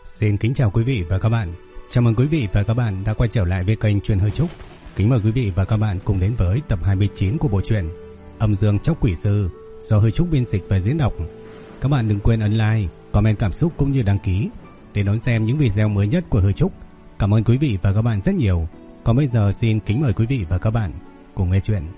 Xin kính chào quý vị và các bạn. Chào mừng quý vị và các bạn đã quay trở lại với kênh Truyện Hơi Trúc. Kính mời quý vị và các bạn cùng đến với tập 29 của bộ truyện Âm Dương Chóc Quỷ Sư do Hơi Trúc biên dịch và diễn đọc. Các bạn đừng quên ấn like, comment cảm xúc cũng như đăng ký để đón xem những video mới nhất của Hơi Trúc. Cảm ơn quý vị và các bạn rất nhiều. Còn bây giờ xin kính mời quý vị và các bạn cùng nghe chuyện.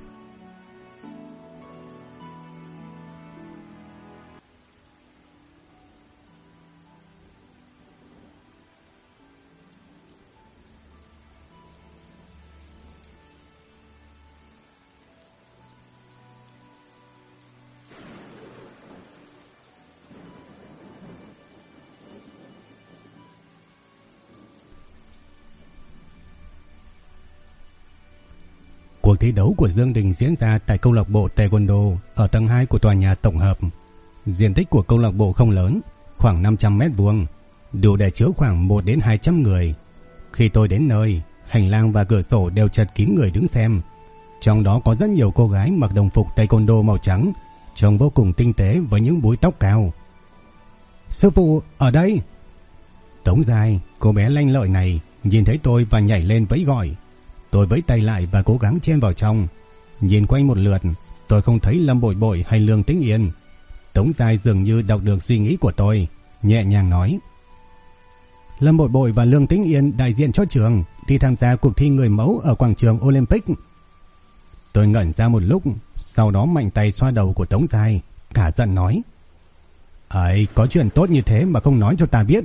Cuộc thi đấu của Dương Đình diễn ra tại câu lạc bộ Taekwondo ở tầng 2 của tòa nhà tổng hợp. Diện tích của câu lạc bộ không lớn, khoảng 500 m², đủ để chứa khoảng 1 đến 200 người. Khi tôi đến nơi, hành lang và cửa sổ đều chật kín người đứng xem. Trong đó có rất nhiều cô gái mặc đồng phục Taekwondo màu trắng, trông vô cùng tinh tế với những búi tóc cao. "Sư phụ, ở đây!" Tống Giai, cô bé lanh lợi này, nhìn thấy tôi và nhảy lên vẫy gọi. Tôi vẫy tay lại và cố gắng chen vào trong. Nhìn quanh một lượt, tôi không thấy Lâm Bội Bội hay Lương Tĩnh Yên. Tống Giai dường như đọc được suy nghĩ của tôi, nhẹ nhàng nói: "Lâm Bội Bội và Lương Tĩnh Yên đại diện cho trường đi tham gia cuộc thi người mẫu ở quảng trường Olympic." Tôi ngẩn ra một lúc, sau đó mạnh tay xoa đầu của Tống Giai, cả giận nói: "Ấy, có chuyện tốt như thế mà không nói cho ta biết."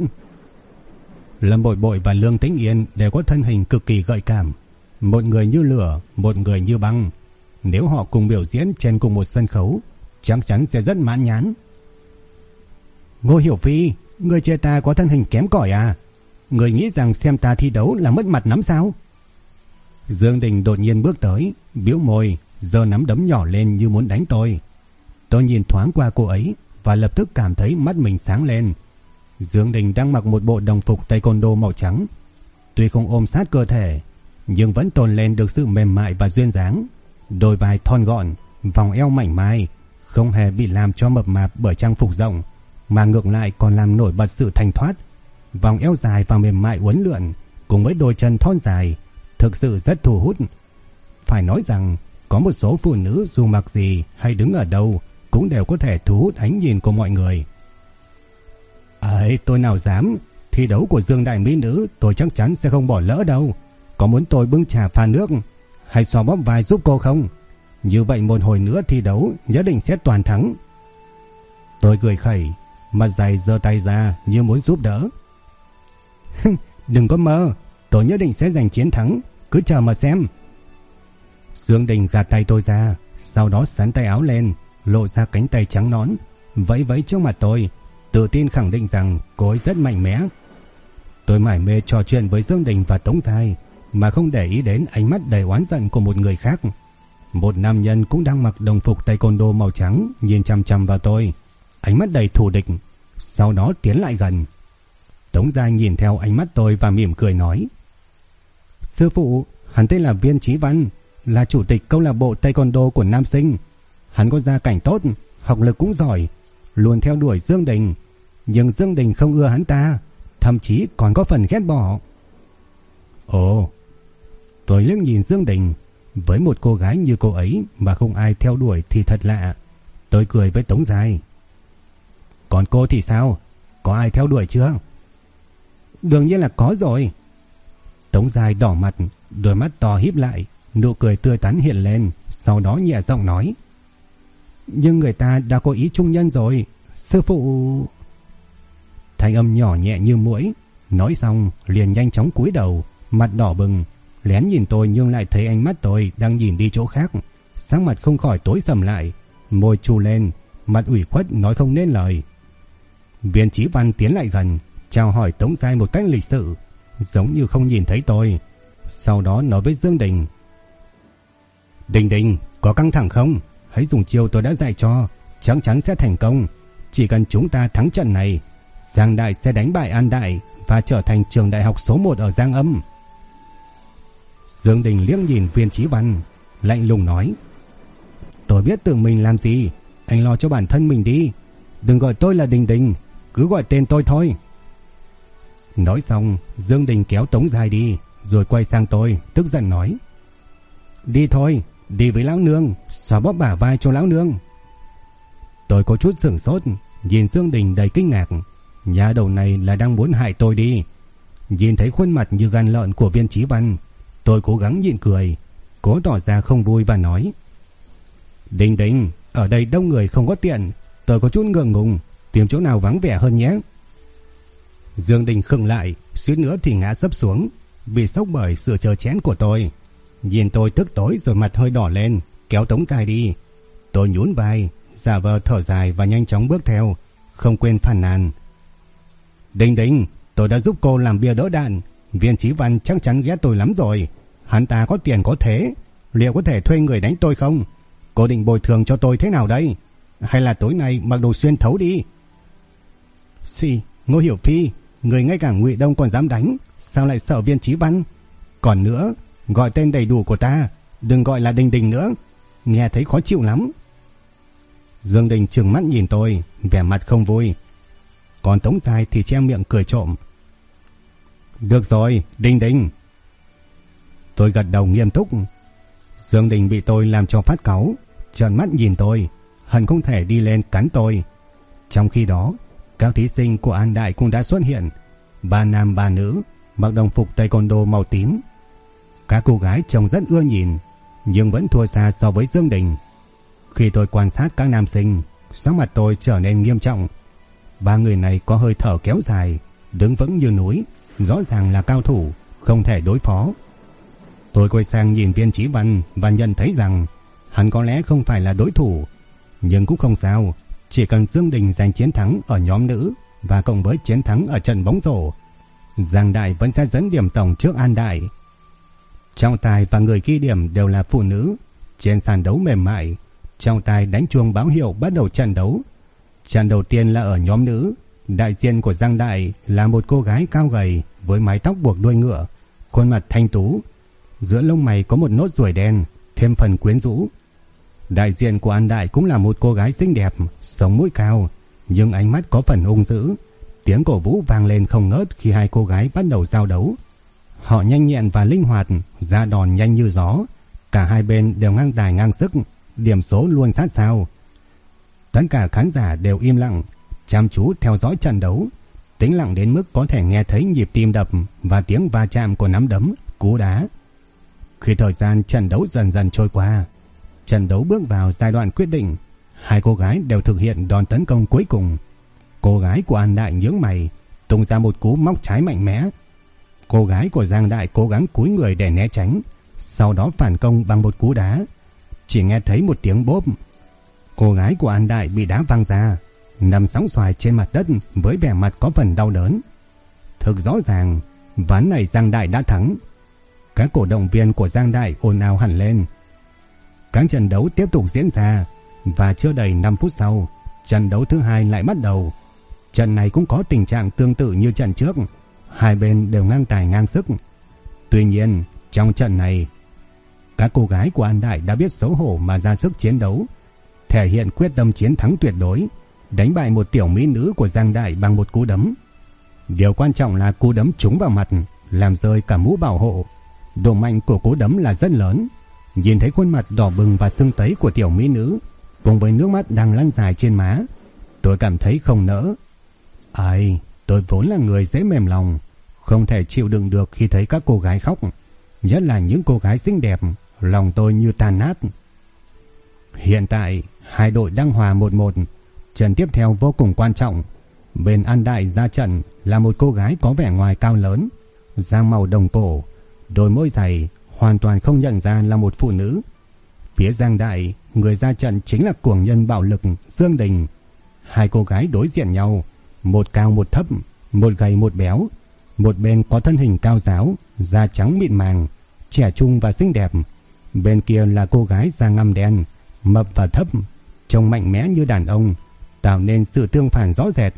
Lâm Bội Bội và Lương Tĩnh Yên đều có thân hình cực kỳ gợi cảm, một người như lửa, một người như băng. Nếu họ cùng biểu diễn trên cùng một sân khấu, chắc chắn sẽ rất mãn nhãn. "Ngô Hiểu Phi, người chê ta có thân hình kém cỏi à? Người nghĩ rằng xem ta thi đấu là mất mặt lắm sao?" Dương Đình đột nhiên bước tới, bĩu môi, giơ nắm đấm nhỏ lên như muốn đánh tôi. Tôi nhìn thoáng qua cô ấy và lập tức cảm thấy mắt mình sáng lên. Dương Đình đang mặc một bộ đồng phục Taekwondo màu trắng, tuy không ôm sát cơ thể, nhưng vẫn tồn lên được sự mềm mại và duyên dáng. Đôi vai thon gọn, vòng eo mảnh mai, không hề bị làm cho mập mạp bởi trang phục rộng, mà ngược lại còn làm nổi bật sự thanh thoát. Vòng eo dài và mềm mại uốn lượn cùng với đôi chân thon dài thực sự rất thu hút. Phải nói rằng có một số phụ nữ dù mặc gì hay đứng ở đâu cũng đều có thể thu hút ánh nhìn của mọi người. "Ấy, tôi nào dám, thi đấu của Dương đại mỹ nữ tôi chắc chắn sẽ không bỏ lỡ đâu. Có muốn tôi bưng trà pha nước hay xoa bóp vai giúp cô không? Như vậy một hồi nữa thi đấu nhất định sẽ toàn thắng." Tôi cười khẩy, mặt dày giơ tay ra như muốn giúp đỡ. "Đừng có mơ, tôi nhất định sẽ giành chiến thắng, cứ chờ mà xem." Dương Đình gạt tay tôi ra, sau đó xắn tay áo lên, lộ ra cánh tay trắng nõn, vẫy vẫy trước mặt tôi, tự tin khẳng định rằng cô ấy rất mạnh mẽ. Tôi mải mê trò chuyện với Dương Đình và Tống Giai mà không để ý đến ánh mắt đầy oán giận của một người khác. Một nam nhân cũng đang mặc đồng phục Taekwondo màu trắng nhìn chằm chằm vào tôi, ánh mắt đầy thù địch, sau đó tiến lại gần. Tống Giai nhìn theo ánh mắt tôi và mỉm cười nói: "Sư phụ, hắn tên là Viên Chí Văn, là chủ tịch câu lạc bộ Taekwondo của nam sinh. Hắn có gia cảnh tốt, học lực cũng giỏi, luôn theo đuổi Dương Đình, nhưng Dương Đình không ưa hắn ta, thậm chí còn có phần ghét bỏ." Ồ, tôi liếc nhìn Dương Đình, với một cô gái như cô ấy mà không ai theo đuổi thì thật lạ. Tôi cười với Tống Giai: "Còn cô thì sao? Có ai theo đuổi chưa?" "Đương nhiên là có rồi." Tống Giai đỏ mặt, đôi mắt to híp lại, nụ cười tươi tắn hiện lên, sau đó nhẹ giọng nói: "Nhưng người ta đã có ý trung nhân rồi, sư phụ." Thanh âm nhỏ nhẹ như muỗi, nói xong liền nhanh chóng cúi đầu, mặt đỏ bừng, lén nhìn tôi nhưng lại thấy ánh mắt tôi đang nhìn đi chỗ khác, sắc mặt không khỏi tối sầm lại, môi trù lên, mặt ủy khuất nói không nên lời. Viên Chí Văn tiến lại gần, chào hỏi Tống Giai một cách lịch sự, giống như không nhìn thấy tôi, sau đó nói với Dương Đình: "Đình Đình, có căng thẳng không? Hãy dùng chiêu tôi đã dạy cho, chắc chắn sẽ thành công. Chỉ cần chúng ta thắng trận này, Giang Đại sẽ đánh bại An Đại và trở thành trường đại học số 1 ở Giang Âm." Dương Đình liếc nhìn Viên Chí Văn, lạnh lùng nói: "Tôi biết tự mình làm gì, anh lo cho bản thân mình đi. Đừng gọi tôi là Đình Đình, cứ gọi tên tôi thôi." Nói xong, Dương Đình kéo Tống Giai đi, rồi quay sang tôi, tức giận nói: Đi thôi, đi với lão nương, xoa bóp bả vai cho lão nương. Tôi có chút sửng sốt, nhìn Dương Đình đầy kinh ngạc. Nhà đầu này là đang muốn hại tôi đi. Nhìn thấy khuôn mặt như gan lợn của Viên Chí Văn, tôi cố gắng nhịn cười, cố tỏ ra không vui và nói: Đình Đình, ở đây đông người không có tiện, tôi có chút ngượng ngùng, tìm chỗ nào vắng vẻ hơn nhé. Dương Đình khựng lại, suýt nữa thì ngã sấp xuống, bị sốc bởi sự trơ chén của tôi. Nhìn tôi tức tối rồi mặt hơi đỏ lên, kéo Tống Giai đi. Tôi nhún vai, giả vờ thở dài và nhanh chóng bước theo, không quên phàn nàn: Đình Đình, tôi đã giúp cô làm bia đỡ đạn, Viên Chí Văn chắc chắn ghét tôi lắm rồi. Hắn ta có tiền có thế, liệu có thể thuê người đánh tôi không? Cô định bồi thường cho tôi thế nào đây? Hay là tối nay mặc đồ xuyên thấu đi? Ngô Hiểu Phi, người ngay cả Ngụy Đông còn dám đánh, sao lại sợ Viên Chí Văn? Còn nữa, gọi tên đầy đủ của ta, đừng gọi là Đình Đình nữa, nghe thấy khó chịu lắm. Dương Đình trừng mắt nhìn tôi, vẻ mặt không vui. Còn Tống Giai thì che miệng cười trộm: Được rồi, Đình Đình. Tôi gật đầu nghiêm túc. Dương Đình bị tôi làm cho phát cáu, trợn mắt nhìn tôi, hận không thể đi lên cắn tôi. Trong khi đó, các thí sinh của An Đại cũng đã xuất hiện, 3 nam 3 nữ, mặc đồng phục taekwondo màu tím. Các cô gái trông rất ưa nhìn, nhưng vẫn thua xa so với Dương Đình. Khi tôi quan sát các nam sinh, sắc mặt tôi trở nên nghiêm trọng. 3 người này có hơi thở kéo dài, đứng vững như núi, rõ ràng là cao thủ, không thể đối phó. Tôi quay sang nhìn Viên Chí Văn và nhận thấy rằng hắn có lẽ không phải là đối thủ, nhưng cũng không sao, chỉ cần Dương Đình giành chiến thắng ở nhóm nữ và cộng với chiến thắng ở trận bóng rổ, Giang Đại vẫn sẽ dẫn điểm tổng trước An Đại. Trọng tài và người ghi điểm đều là phụ nữ. Trên sàn đấu mềm mại, trọng tài đánh chuông báo hiệu bắt đầu trận đấu. Trận đầu tiên là ở nhóm nữ. Đại diện của Giang Đại là một cô gái cao gầy với mái tóc buộc đuôi ngựa, khuôn mặt thanh tú, giữa lông mày có một nốt ruồi đen, thêm phần quyến rũ. Đại diện của An Đại cũng là một cô gái xinh đẹp, sống mũi cao, nhưng ánh mắt có phần hung dữ. Tiếng cổ vũ vang lên không ngớt khi hai cô gái bắt đầu giao đấu. Họ nhanh nhẹn và linh hoạt, ra đòn nhanh như gió. Cả hai bên đều ngang tài ngang sức, điểm số luôn sát sao. Tất cả khán giả đều im lặng, chăm chú theo dõi trận đấu, tĩnh lặng đến mức có thể nghe thấy nhịp tim đập và tiếng va chạm của nắm đấm, cú đá. Khi thời gian trận đấu dần dần trôi qua, trận đấu bước vào giai đoạn quyết định. Hai cô gái đều thực hiện đòn tấn công cuối cùng. Cô gái của An Đại nhướng mày, tung ra một cú móc trái mạnh mẽ. Cô gái của Giang Đại cố gắng cúi người để né tránh, sau đó phản công bằng một cú đá. Chỉ nghe thấy một tiếng bốp. Cô gái của An Đại bị đá văng ra, nằm sóng xoài trên mặt đất với vẻ mặt có phần đau đớn. Thực rõ ràng, ván này Giang Đại đã thắng. Các cổ động viên của Giang Đại ồn ào hẳn lên. Các trận đấu tiếp tục diễn ra và chưa đầy 5 phút sau, trận đấu thứ hai lại bắt đầu. Trận này cũng có tình trạng tương tự như trận trước, hai bên đều ngang tài ngang sức. Tuy nhiên, trong trận này, các cô gái của An Đại đã biết xấu hổ mà ra sức chiến đấu, thể hiện quyết tâm chiến thắng tuyệt đối, đánh bại một tiểu mỹ nữ của Giang Đại bằng một cú đấm. Điều quan trọng là cú đấm trúng vào mặt, làm rơi cả mũ bảo hộ. Độ mạnh của cú đấm là rất lớn. Nhìn thấy khuôn mặt đỏ bừng và sưng tấy của tiểu mỹ nữ, cùng với nước mắt đang lăn dài trên má, tôi cảm thấy không nỡ. Tôi vốn là người dễ mềm lòng, không thể chịu đựng được khi thấy các cô gái khóc, nhất là những cô gái xinh đẹp, lòng tôi như tan nát. Hiện tại, hai đội đang hòa 1-1. Trận tiếp theo vô cùng quan trọng. Bên An Đại ra trận là một cô gái có vẻ ngoài cao lớn, da màu đồng cổ, đôi môi dày, hoàn toàn không nhận ra là một phụ nữ. Phía Giang Đại, người ra trận chính là cuồng nhân bạo lực Dương Đình. Hai cô gái đối diện nhau, một cao một thấp, một gầy một béo. Một bên có thân hình cao ráo, da trắng mịn màng, trẻ trung và xinh đẹp. Bên kia là cô gái da ngăm đen, mập và thấp, trông mạnh mẽ như đàn ông, tạo nên sự tương phản rõ rệt.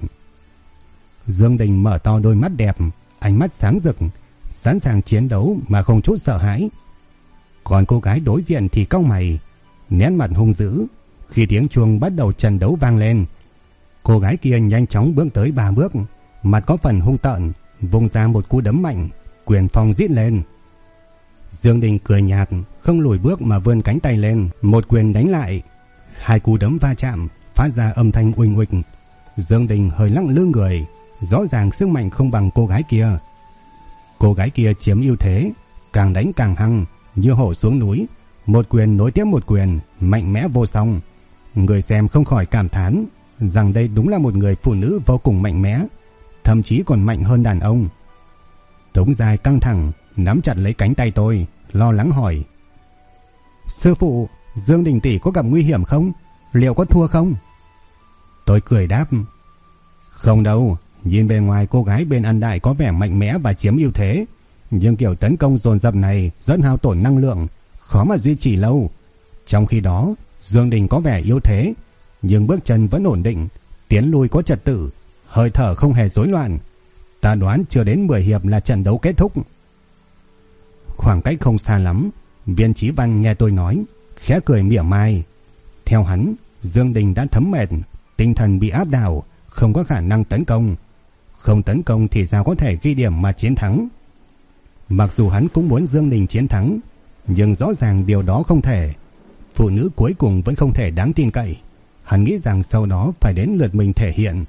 Dương Đình mở to đôi mắt đẹp, ánh mắt sáng rực, sẵn sàng chiến đấu mà không chút sợ hãi. Còn cô gái đối diện thì cau mày, nét mặt hung dữ. Khi tiếng chuông bắt đầu trận đấu vang lên, cô gái kia nhanh chóng bước tới 3 bước, mặt có phần hung tợn, vùng ra một cú đấm mạnh, quyền phong rít lên. Dương Đình cười nhạt, không lùi bước mà vươn cánh tay lên, một quyền đánh lại. Hai cú đấm va chạm, phát ra âm thanh uỳnh uịch. Dương Đình hơi lắc lư người, rõ ràng sức mạnh không bằng cô gái kia. Cô gái kia chiếm ưu thế, càng đánh càng hăng, như hổ xuống núi, một quyền nối tiếp một quyền, mạnh mẽ vô song. Người xem không khỏi cảm thán rằng đây đúng là một người phụ nữ vô cùng mạnh mẽ, thậm chí còn mạnh hơn đàn ông. Tống Giai căng thẳng, nắm chặt lấy cánh tay tôi, lo lắng hỏi: "Sư phụ, Dương Đình tỷ có gặp nguy hiểm không? Liệu có thua không?" Tôi cười đáp: "Không đâu, nhìn bề ngoài cô gái bên An Đại có vẻ mạnh mẽ và chiếm ưu thế, nhưng kiểu tấn công dồn dập này rất hao tổn năng lượng, khó mà duy trì lâu. Trong khi đó, Dương Đình có vẻ yếu thế, nhưng bước chân vẫn ổn định, tiến lui có trật tự, hơi thở không hề rối loạn. Ta đoán chưa đến 10 hiệp là trận đấu kết thúc." Khoảng cách không xa lắm, Viên Chí Văn nghe tôi nói, khẽ cười mỉa mai. Theo hắn, Dương Đình đã thấm mệt, tinh thần bị áp đảo, không có khả năng tấn công. Không tấn công thì sao có thể ghi điểm mà chiến thắng? Mặc dù hắn cũng muốn Dương Đình chiến thắng, nhưng rõ ràng điều đó không thể. Phụ nữ cuối cùng vẫn không thể đáng tin cậy. Hắn nghĩ rằng sau đó phải đến lượt mình thể hiện.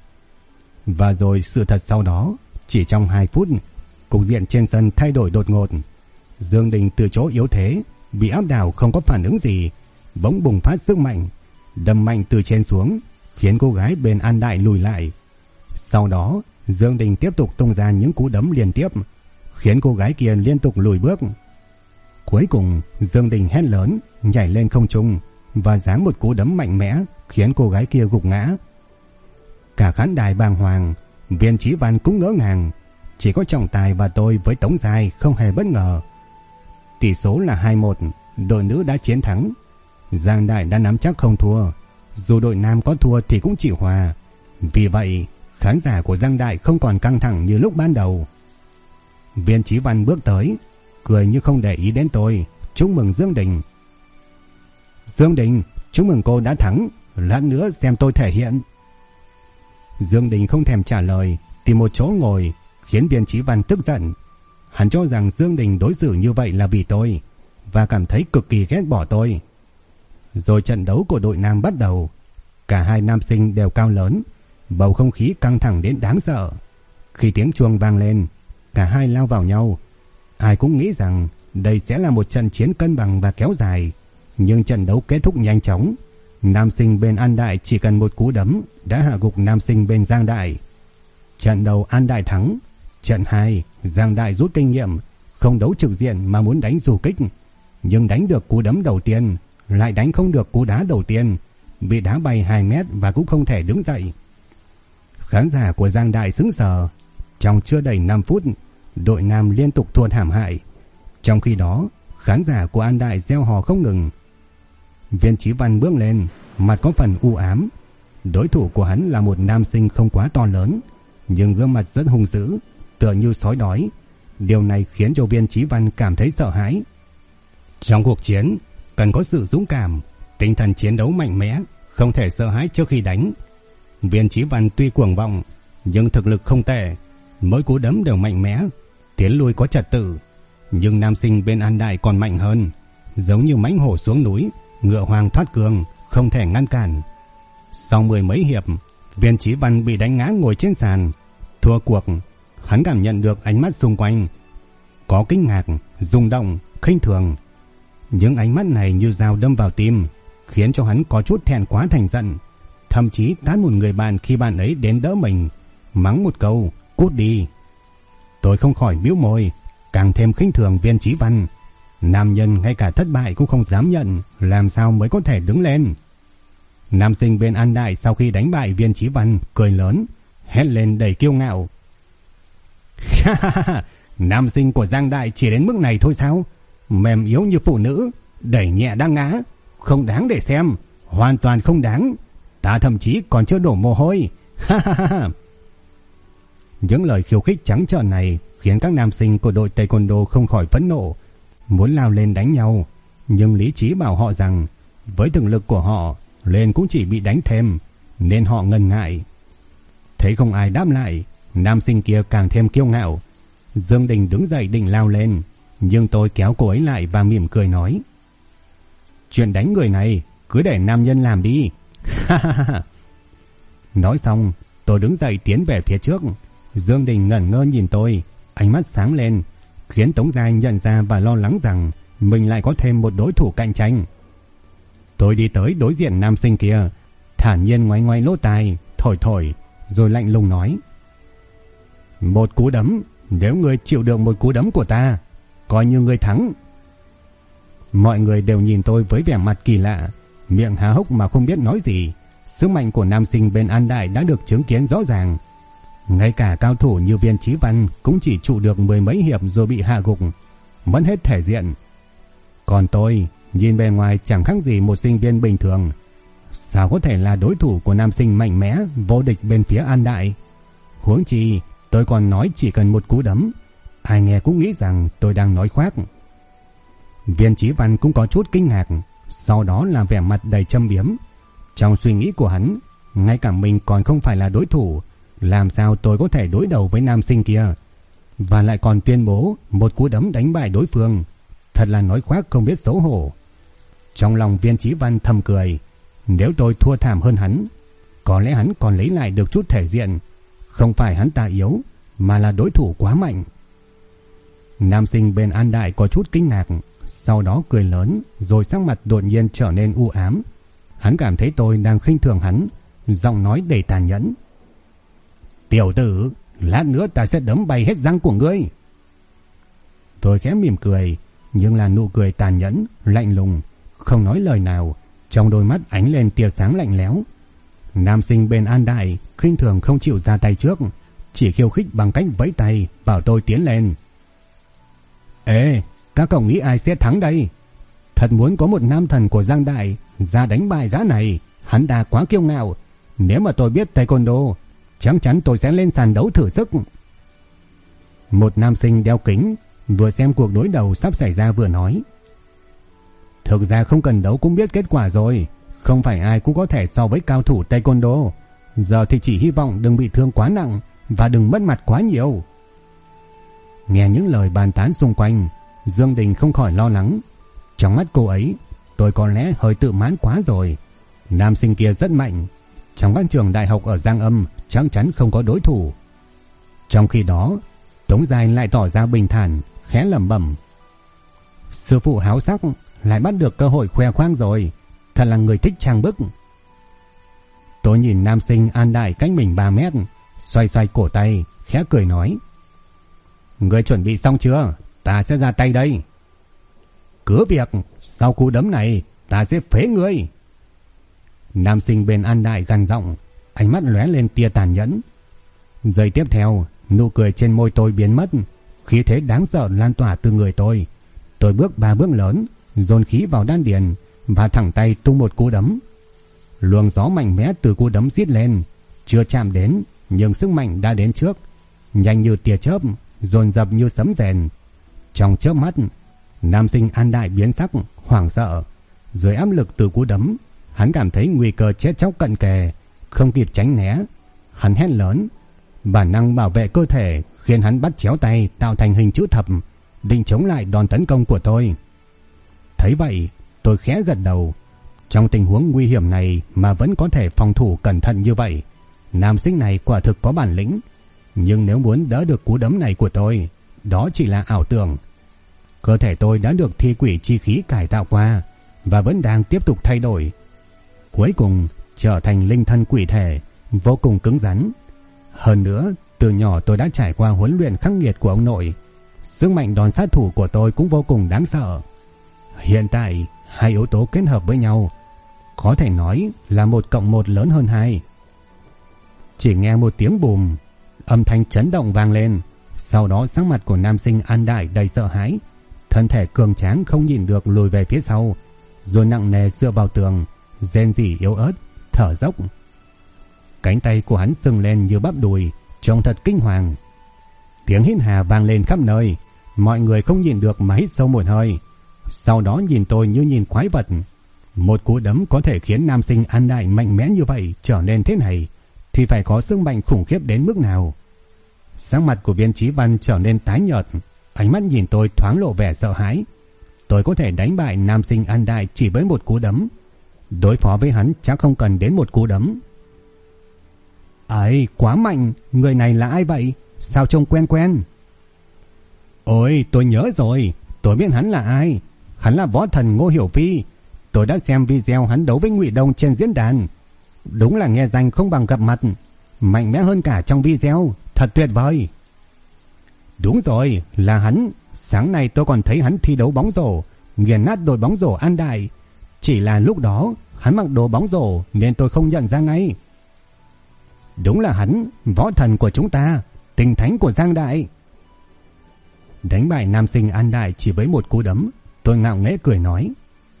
Và rồi sự thật sau đó, chỉ trong 2 phút, cục diện trên sân thay đổi đột ngột. Dương Đình từ chỗ yếu thế, bị áp đảo không có phản ứng gì, bỗng bùng phát sức mạnh, đâm mạnh từ trên xuống, khiến cô gái bên An Đại lùi lại. Sau đó, Dương Đình tiếp tục tung ra những cú đấm liên tiếp, khiến cô gái kia liên tục lùi bước. Cuối cùng, Dương Đình hét lớn, nhảy lên không trung và giáng một cú đấm mạnh mẽ, khiến cô gái kia gục ngã. Cả khán đài bàng hoàng, Viên Chí Văn cũng ngỡ ngàng, chỉ có trọng tài và tôi với Tống Giai không hề bất ngờ. Tỷ số là 2-1, đội nữ đã chiến thắng. Giang Đại đã nắm chắc không thua, dù đội nam có thua thì cũng chỉ hòa. Vì vậy, khán giả của Giang Đại không còn căng thẳng như lúc ban đầu. Viên Chí Văn bước tới, cười như không để ý đến tôi, chúc mừng Dương Đình. "Dương Đình, chúc mừng cô đã thắng, lát nữa xem tôi thể hiện." Dương Đình không thèm trả lời, tìm một chỗ ngồi, khiến Viên Chí Văn tức giận. Hắn cho rằng Dương Đình đối xử như vậy là vì tôi, và cảm thấy cực kỳ ghét bỏ tôi. Rồi trận đấu của đội nam bắt đầu. Cả hai nam sinh đều cao lớn, bầu không khí căng thẳng đến đáng sợ. Khi tiếng chuông vang lên, cả hai lao vào nhau. Ai cũng nghĩ rằng đây sẽ là một trận chiến cân bằng và kéo dài, nhưng trận đấu kết thúc nhanh chóng. Nam sinh bên An Đại chỉ cần một cú đấm đã hạ gục nam sinh bên Giang Đại. Trận đầu An Đại thắng. Trận 2, Giang Đại rút kinh nghiệm, không đấu trực diện mà muốn đánh du kích, nhưng đánh được cú đấm đầu tiên, lại đánh không được cú đá đầu tiên, bị đá bay 2 mét và cũng không thể đứng dậy. Khán giả của Giang Đại sững sờ. Trong chưa đầy 5 phút, đội nam liên tục thua thảm hại. Trong khi đó, khán giả của An Đại reo hò không ngừng. Viên Chí Văn bước lên, mặt có phần u ám. Đối thủ của hắn là một nam sinh không quá to lớn, nhưng gương mặt rất hung dữ, tựa như sói đói. Điều này khiến cho Viên Chí Văn cảm thấy sợ hãi. Trong cuộc chiến, cần có sự dũng cảm, tinh thần chiến đấu mạnh mẽ, không thể sợ hãi trước khi đánh. Viên Chí Văn tuy cuồng vọng, nhưng thực lực không tệ, mỗi cú đấm đều mạnh mẽ, tiến lui có trật tự. Nhưng nam sinh bên An Đại còn mạnh hơn, giống như mãnh hổ xuống núi, ngựa hoang thoát cương, không thể ngăn cản. Sau 10 mấy hiệp, Viên Chí Văn bị đánh ngã ngồi trên sàn. Thua cuộc, hắn cảm nhận được ánh mắt xung quanh, có kinh ngạc, rung động, khinh thường. Những ánh mắt này như dao đâm vào tim, khiến cho hắn có chút thẹn quá thành giận, thậm chí tát một người bạn khi bạn ấy đến đỡ mình, mắng một câu, cút đi. Tôi không khỏi bĩu môi, càng thêm khinh thường Viên Chí Văn. Nam nhân ngay cả thất bại cũng không dám nhận, làm sao mới có thể đứng lên. Nam sinh bên An Đại sau khi đánh bại Viên Chí Văn cười lớn, hét lên đầy kiêu ngạo. Nam sinh của Giang Đại chỉ đến mức này thôi sao? Mềm yếu như phụ nữ, đẩy nhẹ đang ngã, không đáng để xem, hoàn toàn không đáng. Ta thậm chí còn chưa đổ mồ hôi. Những lời khiêu khích trắng trợn này khiến các nam sinh của đội Taekwondo không khỏi phẫn nộ, muốn lao lên đánh nhau. Nhưng lý trí bảo họ rằng với thực lực của họ, lên cũng chỉ bị đánh thêm, nên họ ngần ngại. Thấy không ai đáp lại, nam sinh kia càng thêm kiêu ngạo. Dương Đình đứng dậy định lao lên, nhưng tôi kéo cô ấy lại và mỉm cười nói: chuyện đánh người này cứ để nam nhân làm đi. Nói xong, tôi đứng dậy tiến về phía trước. Dương Đình ngẩn ngơ nhìn tôi, ánh mắt sáng lên, khiến Tống Giai nhận ra và lo lắng rằng mình lại có thêm một đối thủ cạnh tranh. Tôi đi tới đối diện nam sinh kia, thản nhiên ngoáy ngoáy lỗ tai, thổi rồi lạnh lùng nói: một cú đấm, nếu ngươi chịu được một cú đấm của ta, coi như ngươi thắng. Mọi người đều nhìn tôi với vẻ mặt kỳ lạ, miệng há hốc mà không biết nói gì. Sức mạnh của nam sinh bên An Đại đã được chứng kiến rõ ràng. Ngay cả cao thủ như Viên Chí Văn cũng chỉ trụ được mười mấy hiệp rồi bị hạ gục, mất hết thể diện. Còn tôi, nhìn bề ngoài chẳng khác gì một sinh viên bình thường, sao có thể là đối thủ của nam sinh mạnh mẽ vô địch bên phía An Đại. Huống chi tôi còn nói chỉ cần một cú đấm, ai nghe cũng nghĩ rằng tôi đang nói khoác. Viên Chí Văn cũng có chút kinh ngạc, sau đó là vẻ mặt đầy châm biếm. Trong suy nghĩ của hắn, ngay cả mình còn không phải là đối thủ, làm sao tôi có thể đối đầu với nam sinh kia, và lại còn tuyên bố một cú đấm đánh bại đối phương. Thật là nói khoác không biết xấu hổ. Trong lòng Viên Chí Văn thầm cười, nếu tôi thua thảm hơn hắn, có lẽ hắn còn lấy lại được chút thể diện. Không phải hắn ta yếu, mà là đối thủ quá mạnh. Nam sinh bên An Đại có chút kinh ngạc, sau đó cười lớn, rồi sắc mặt đột nhiên trở nên u ám. Hắn cảm thấy tôi đang khinh thường hắn, giọng nói đầy tàn nhẫn: tiểu tử, lát nữa ta sẽ đấm bay hết răng của ngươi. Tôi khẽ mỉm cười, nhưng là nụ cười tàn nhẫn, lạnh lùng, không nói lời nào, trong đôi mắt ánh lên tia sáng lạnh lẽo. Nam sinh bên An Đại khinh thường không chịu ra tay trước, chỉ khiêu khích bằng cách vẫy tay bảo tôi tiến lên. Ê, các cậu nghĩ ai sẽ thắng đây? Thật muốn có một nam thần của Giang Đại ra đánh bại gã này, hắn ta quá kiêu ngạo. Nếu mà tôi biết taekwondo, chắc chắn tôi sẽ lên sàn đấu thử sức. Một nam sinh đeo kính vừa xem cuộc đối đầu sắp xảy ra vừa nói: thực ra không cần đấu cũng biết kết quả rồi, không phải ai cũng có thể so với cao thủ taekwondo. Giờ thì chỉ hy vọng đừng bị thương quá nặng và đừng mất mặt quá nhiều. Nghe những lời bàn tán xung quanh, Dương Đình không khỏi lo lắng. Trong mắt cô ấy, tôi có lẽ hơi tự mãn quá rồi. Nam sinh kia rất mạnh, trong các trường đại học ở Giang Âm chắc chắn không có đối thủ. Trong khi đó, Tống Giai lại tỏ ra bình thản, khẽ lẩm bẩm: sư phụ háo sắc lại bắt được cơ hội khoe khoang rồi, thật là người thích trang bức. Tôi nhìn nam sinh An Đại cách mình 3 mét, xoay xoay cổ tay, khẽ cười nói: người chuẩn bị xong chưa? Ta sẽ ra tay đây. Cứ việc, sau cú đấm này ta sẽ phế ngươi. Nam sinh bên An Đại gằn giọng, ánh mắt lóe lên tia tàn nhẫn. Giây tiếp theo, nụ cười trên môi tôi biến mất, khí thế đáng sợ lan tỏa từ người tôi. Tôi bước 3 bước lớn, dồn khí vào đan điền và thẳng tay tung một cú đấm. Luồng gió mạnh mẽ từ cú đấm rít lên, chưa chạm đến nhưng sức mạnh đã đến trước, nhanh như tia chớp, dồn dập như sấm rền. Trong chớp mắt, nam sinh An Đại biến sắc, hoảng sợ. Dưới áp lực từ cú đấm, hắn cảm thấy nguy cơ chết chóc cận kề, không kịp tránh né. Hắn hét lớn, bản năng bảo vệ cơ thể khiến hắn bắt chéo tay tạo thành hình chữ thập, định chống lại đòn tấn công của tôi. Thấy vậy, tôi khẽ gật đầu. Trong tình huống nguy hiểm này mà vẫn có thể phòng thủ cẩn thận như vậy, nam sinh này quả thực có bản lĩnh. Nhưng nếu muốn đỡ được cú đấm này của tôi, đó chỉ là ảo tưởng. Cơ thể tôi đã được thi quỷ chi khí cải tạo qua và vẫn đang tiếp tục thay đổi, cuối cùng trở thành linh thân quỷ thể, vô cùng cứng rắn. Hơn nữa, từ nhỏ tôi đã trải qua huấn luyện khắc nghiệt của ông nội, sức mạnh đòn sát thủ của tôi cũng vô cùng đáng sợ. Hiện tại, hai yếu tố kết hợp với nhau, có thể nói là 1+1 lớn hơn 2. Chỉ nghe một tiếng bùm, âm thanh chấn động vang lên. Sau đó sắc mặt của nam sinh An Đại đầy sợ hãi, thân thể cường tráng không nhịn được lùi về phía sau, rồi nặng nề dựa vào tường, rên rỉ yếu ớt, thở dốc. Cánh tay của hắn sưng lên như bắp đùi, trông thật kinh hoàng. Tiếng hít hà vang lên khắp nơi, mọi người không nhịn được mà hít sâu một hơi, sau đó nhìn tôi như nhìn quái vật. Một cú đấm có thể khiến nam sinh An Đại mạnh mẽ như vậy trở nên thế này, thì phải có sức mạnh khủng khiếp đến mức nào. Sắc mặt của Viên Chí Văn trở nên tái nhợt, ánh mắt nhìn tôi thoáng lộ vẻ sợ hãi. Tôi có thể đánh bại nam sinh An Đại chỉ với một cú đấm. Đối phó với hắn chắc không cần đến một cú đấm. Ấy, quá mạnh, người này là ai vậy? Sao trông quen quen? Ôi, tôi nhớ rồi, tôi biết hắn là ai. Hắn là võ thần Ngô Hiểu Phi. Tôi đã xem video hắn đấu với Ngụy Đông trên diễn đàn. Đúng là nghe danh không bằng gặp mặt. Mạnh mẽ hơn cả trong video, thật tuyệt vời. Đúng rồi, là hắn. Sáng nay tôi còn thấy hắn thi đấu bóng rổ, nghiền nát đội bóng rổ An Đại. Chỉ là lúc đó hắn mặc đồ bóng rổ nên tôi không nhận ra ngay. Đúng là hắn, võ thần của chúng ta, tinh thánh của Giang Đại. Đánh bại nam sinh An Đại chỉ với một cú đấm, tôi ngạo nghễ cười nói.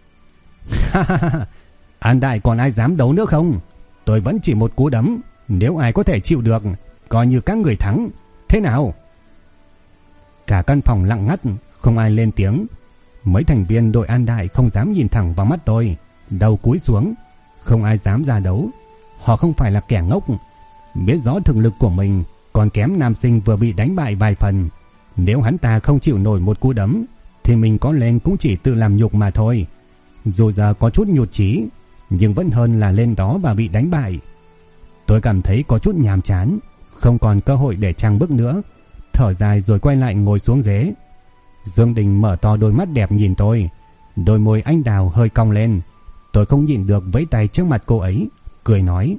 An Đại còn ai dám đấu nữa không? Tôi vẫn chỉ một cú đấm, nếu ai có thể chịu được, coi như các người thắng. Thế nào? Cả căn phòng lặng ngắt, không ai lên tiếng. Mấy thành viên đội An Đại không dám nhìn thẳng vào mắt tôi, đầu cúi xuống, không ai dám ra đấu. Họ không phải là kẻ ngốc, biết rõ thực lực của mình còn kém nam sinh vừa bị đánh bại vài phần. Nếu hắn ta không chịu nổi một cú đấm thì mình có lên cũng chỉ tự làm nhục mà thôi. Dù giờ có chút nhụt chí, nhưng vẫn hơn là lên đó và bị đánh bại. Tôi cảm thấy có chút nhàm chán, không còn cơ hội để trang bức nữa, thở dài rồi quay lại ngồi xuống ghế. Dương Đình mở to đôi mắt đẹp nhìn tôi, đôi môi anh đào hơi cong lên. Tôi không nhịn được vẫy tay trước mặt cô ấy, cười nói.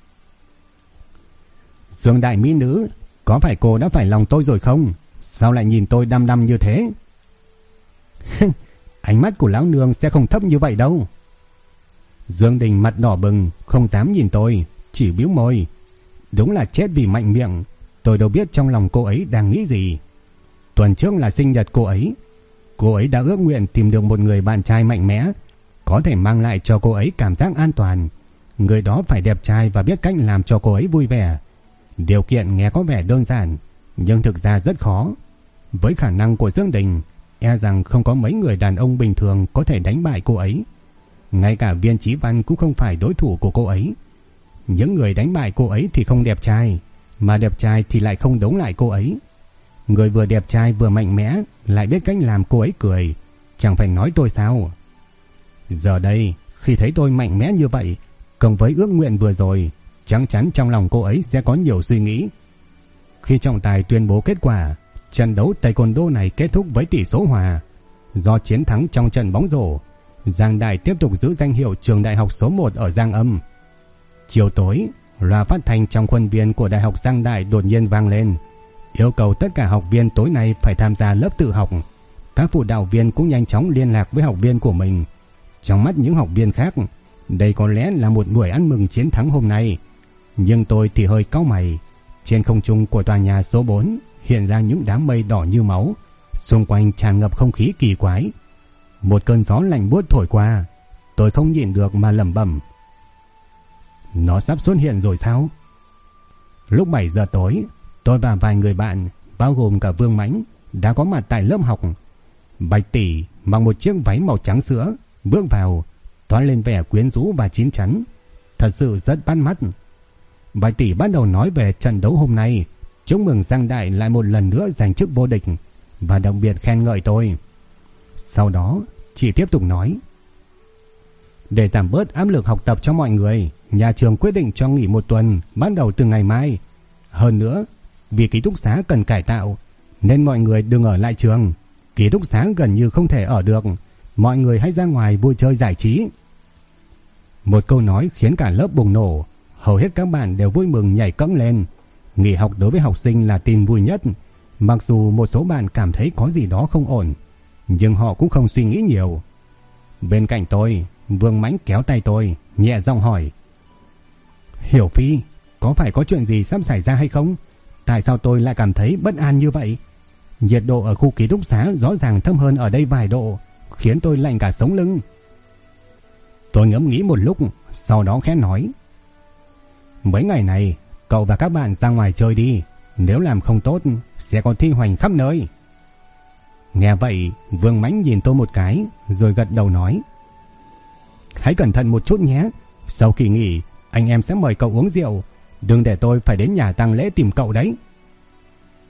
Dương đại mỹ nữ, có phải cô đã phải lòng tôi rồi không? Sao lại nhìn tôi đăm đăm như thế? Ánh mắt của lão nương sẽ không thấp như vậy đâu. Dương Đình mặt đỏ bừng, không dám nhìn tôi, chỉ bĩu môi. Đúng là chết vì mạnh miệng. Tôi đâu biết trong lòng cô ấy đang nghĩ gì. Tuần trước là sinh nhật cô ấy đã ước nguyện tìm được một người bạn trai mạnh mẽ, có thể mang lại cho cô ấy cảm giác an toàn. Người đó phải đẹp trai và biết cách làm cho cô ấy vui vẻ. Điều kiện nghe có vẻ đơn giản, nhưng thực ra rất khó. Với khả năng của Dương Đình, e rằng không có mấy người đàn ông bình thường có thể đánh bại cô ấy. Ngay cả Viên Chí Văn cũng không phải đối thủ của cô ấy. Những người đánh bại cô ấy thì không đẹp trai, mà đẹp trai thì lại không đấu lại cô ấy. Người vừa đẹp trai vừa mạnh mẽ lại biết cách làm cô ấy cười, chẳng phải nói tôi sao? Giờ đây, khi thấy tôi mạnh mẽ như vậy, cộng với ước nguyện vừa rồi, chắc chắn trong lòng cô ấy sẽ có nhiều suy nghĩ. Khi trọng tài tuyên bố kết quả, trận đấu taekwondo này kết thúc với tỷ số hòa. Do chiến thắng trong trận bóng rổ, Giang Đại tiếp tục giữ danh hiệu trường đại học số 1 ở Giang Âm. Chiều tối, loa phát thanh trong khuôn viên của Đại học Giang Đại đột nhiên vang lên, yêu cầu tất cả học viên tối nay phải tham gia lớp tự học. Các phụ đạo viên cũng nhanh chóng liên lạc với học viên của mình. Trong mắt những học viên khác, đây có lẽ là một buổi ăn mừng chiến thắng hôm nay. Nhưng tôi thì hơi cau mày. Trên không trung của tòa nhà số 4 hiện ra những đám mây đỏ như máu, xung quanh tràn ngập không khí kỳ quái. Một cơn gió lạnh buốt thổi qua, tôi không nhịn được mà lẩm bẩm. Nó sắp xuất hiện rồi sao? Lúc 7 giờ tối, tôi và vài người bạn, bao gồm cả Vương Mãnh, đã có mặt tại lớp học. Bạch Tỷ mặc một chiếc váy màu trắng sữa, bước vào, toát lên vẻ quyến rũ và chín chắn, thật sự rất bắt mắt. Bạch Tỷ bắt đầu nói về trận đấu hôm nay, chúc mừng Giang Đại lại một lần nữa giành chức vô địch, và đặc biệt khen ngợi tôi. Sau đó, chị tiếp tục nói. Để giảm bớt áp lực học tập cho mọi người, nhà trường quyết định cho nghỉ một tuần bắt đầu từ ngày mai. Hơn nữa, vì ký túc xá cần cải tạo, nên mọi người đừng ở lại trường. Ký túc xá gần như không thể ở được, mọi người hãy ra ngoài vui chơi giải trí. Một câu nói khiến cả lớp bùng nổ, hầu hết các bạn đều vui mừng nhảy cẫng lên. Nghỉ học đối với học sinh là tin vui nhất. Mặc dù một số bạn cảm thấy có gì đó không ổn, nhưng họ cũng không suy nghĩ nhiều. Bên cạnh tôi, Vương Mãnh kéo tay tôi, nhẹ giọng hỏi. Hiểu Phi, có phải có chuyện gì sắp xảy ra hay không? Tại sao tôi lại cảm thấy bất an như vậy? Nhiệt độ ở khu ký túc xá rõ ràng thấp hơn ở đây vài độ, khiến tôi lạnh cả sống lưng. Tôi ngẫm nghĩ một lúc, sau đó khẽ nói. Mấy ngày này, cậu và các bạn ra ngoài chơi đi. Nếu làm không tốt, sẽ có thi hoành khắp nơi. Nghe vậy, Vương Mãnh nhìn tôi một cái, rồi gật đầu nói. Hãy cẩn thận một chút nhé. Sau kỳ nghỉ, anh em sẽ mời cậu uống rượu. Đừng để tôi phải đến nhà tang lễ tìm cậu đấy.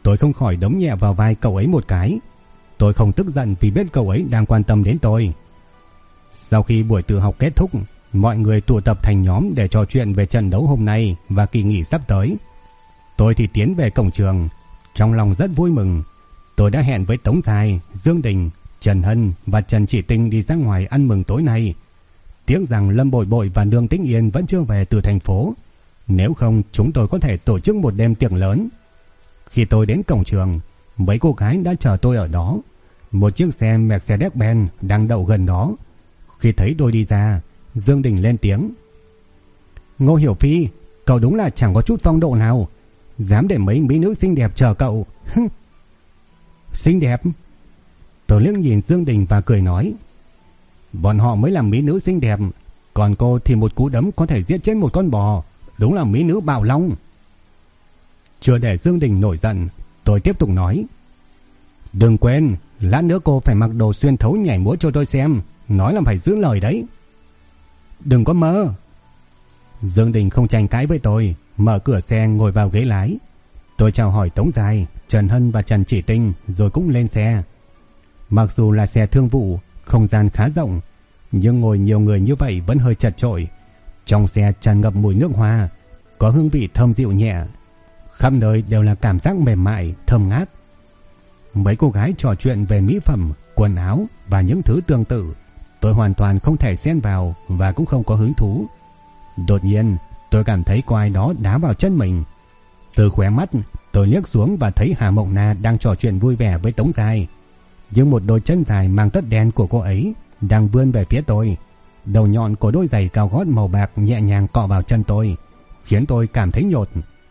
Tôi không khỏi đấm nhẹ vào vai cậu ấy một cái. Tôi không tức giận vì biết cậu ấy đang quan tâm đến tôi. Sau khi buổi tự học kết thúc, mọi người tụ tập thành nhóm để trò chuyện về trận đấu hôm nay và kỳ nghỉ sắp tới. Tôi thì tiến về cổng trường, trong lòng rất vui mừng. Tôi đã hẹn với Tống Tài, Dương Đình, Trần Hân và Trần Chỉ Tinh đi ra ngoài ăn mừng tối nay. Tiếc rằng Lâm Bội Bội và Đường Tĩnh Yên vẫn chưa về từ thành phố. Nếu không, chúng tôi có thể tổ chức một đêm tiệc lớn. Khi tôi đến cổng trường, mấy cô gái đã chờ tôi ở đó. Một chiếc xe Mercedes-Benz đang đậu gần đó. Khi thấy tôi đi ra, Dương Đình lên tiếng: Ngô Hiểu Phi, cậu đúng là chẳng có chút phong độ nào, dám để mấy mỹ nữ xinh đẹp chờ cậu. Xinh đẹp? Tôi liếc nhìn Dương Đình và cười nói: Bọn họ mới là mỹ nữ xinh đẹp, còn cô thì một cú đấm có thể giết chết một con bò. Đúng là mỹ nữ bạo long. Chưa để Dương Đình nổi giận, tôi tiếp tục nói: Đừng quên, lát nữa cô phải mặc đồ xuyên thấu nhảy múa cho tôi xem. Nói là phải giữ lời đấy. Đừng có mơ. Dương Đình không tranh cãi với tôi, mở cửa xe ngồi vào ghế lái. Tôi chào hỏi Tống Dài, Trần Hân và Trần Chỉ Tinh rồi cũng lên xe. Mặc dù là xe thương vụ, không gian khá rộng, nhưng ngồi nhiều người như vậy vẫn hơi chật chội. Trong xe tràn ngập mùi nước hoa, có hương vị thơm dịu nhẹ, khắp nơi đều là cảm giác mềm mại, thơm ngát. Mấy cô gái trò chuyện về mỹ phẩm, quần áo và những thứ tương tự. Tôi hoàn toàn không thể xen vào và cũng không có hứng thú. Đột nhiên, tôi cảm thấy có ai đó đá vào chân mình. Từ khóe mắt, tôi liếc xuống và thấy Hà Mộng Na đang trò chuyện vui vẻ với Tống Dài. Nhưng một đôi chân dài mang tất đen của cô ấy đang vươn về phía tôi. Đầu nhọn của đôi giày cao gót màu bạc nhẹ nhàng cọ vào chân tôi, khiến tôi cảm thấy nhột.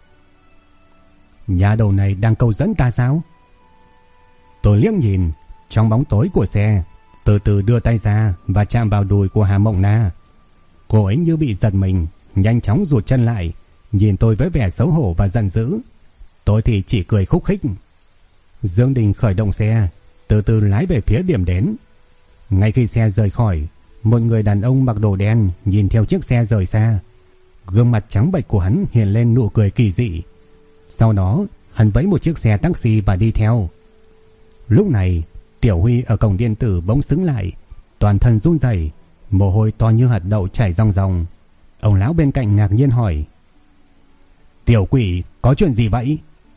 Nhà đầu này đang câu dẫn ta sao? Tôi liếc nhìn, trong bóng tối của xe, từ từ đưa tay ra và chạm vào đùi của Hà Mộng Na. Cô ấy như bị giật mình, nhanh chóng rụt chân lại, nhìn tôi với vẻ xấu hổ và giận dữ. Tôi thì chỉ cười khúc khích. Dương Đình khởi động xe, từ từ lái về phía điểm đến. Ngay khi xe rời khỏi, một người đàn ông mặc đồ đen nhìn theo chiếc xe rời xa. Gương mặt trắng bệch của hắn hiện lên nụ cười kỳ dị. Sau đó, hắn vẫy một chiếc xe taxi và đi theo. Lúc này, Tiểu Huy ở cổng điện tử bỗng sững lại, toàn thân run rẩy, mồ hôi to như hạt đậu chảy ròng ròng. Ông lão bên cạnh ngạc nhiên hỏi: Tiểu Quỷ, có chuyện gì vậy?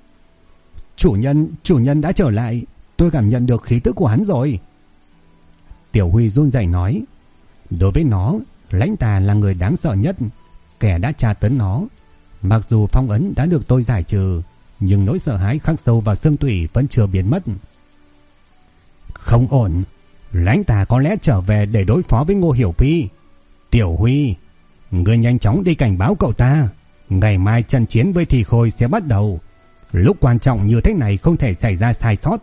Chủ nhân đã trở lại, tôi cảm nhận được khí tức của hắn rồi. Tiểu Huy run rẩy nói: Đối với nó, Lãnh Tà là người đáng sợ nhất, kẻ đã tra tấn nó. Mặc dù phong ấn đã được tôi giải trừ, nhưng nỗi sợ hãi khắc sâu vào xương tủy vẫn chưa biến mất. Không ổn, Lãnh Tà có lẽ trở về để đối phó với Ngô Hiểu Phi. Tiểu Huy, ngươi nhanh chóng đi cảnh báo cậu ta. Ngày mai trận chiến với Thì Khôi sẽ bắt đầu. Lúc quan trọng như thế này không thể xảy ra sai sót.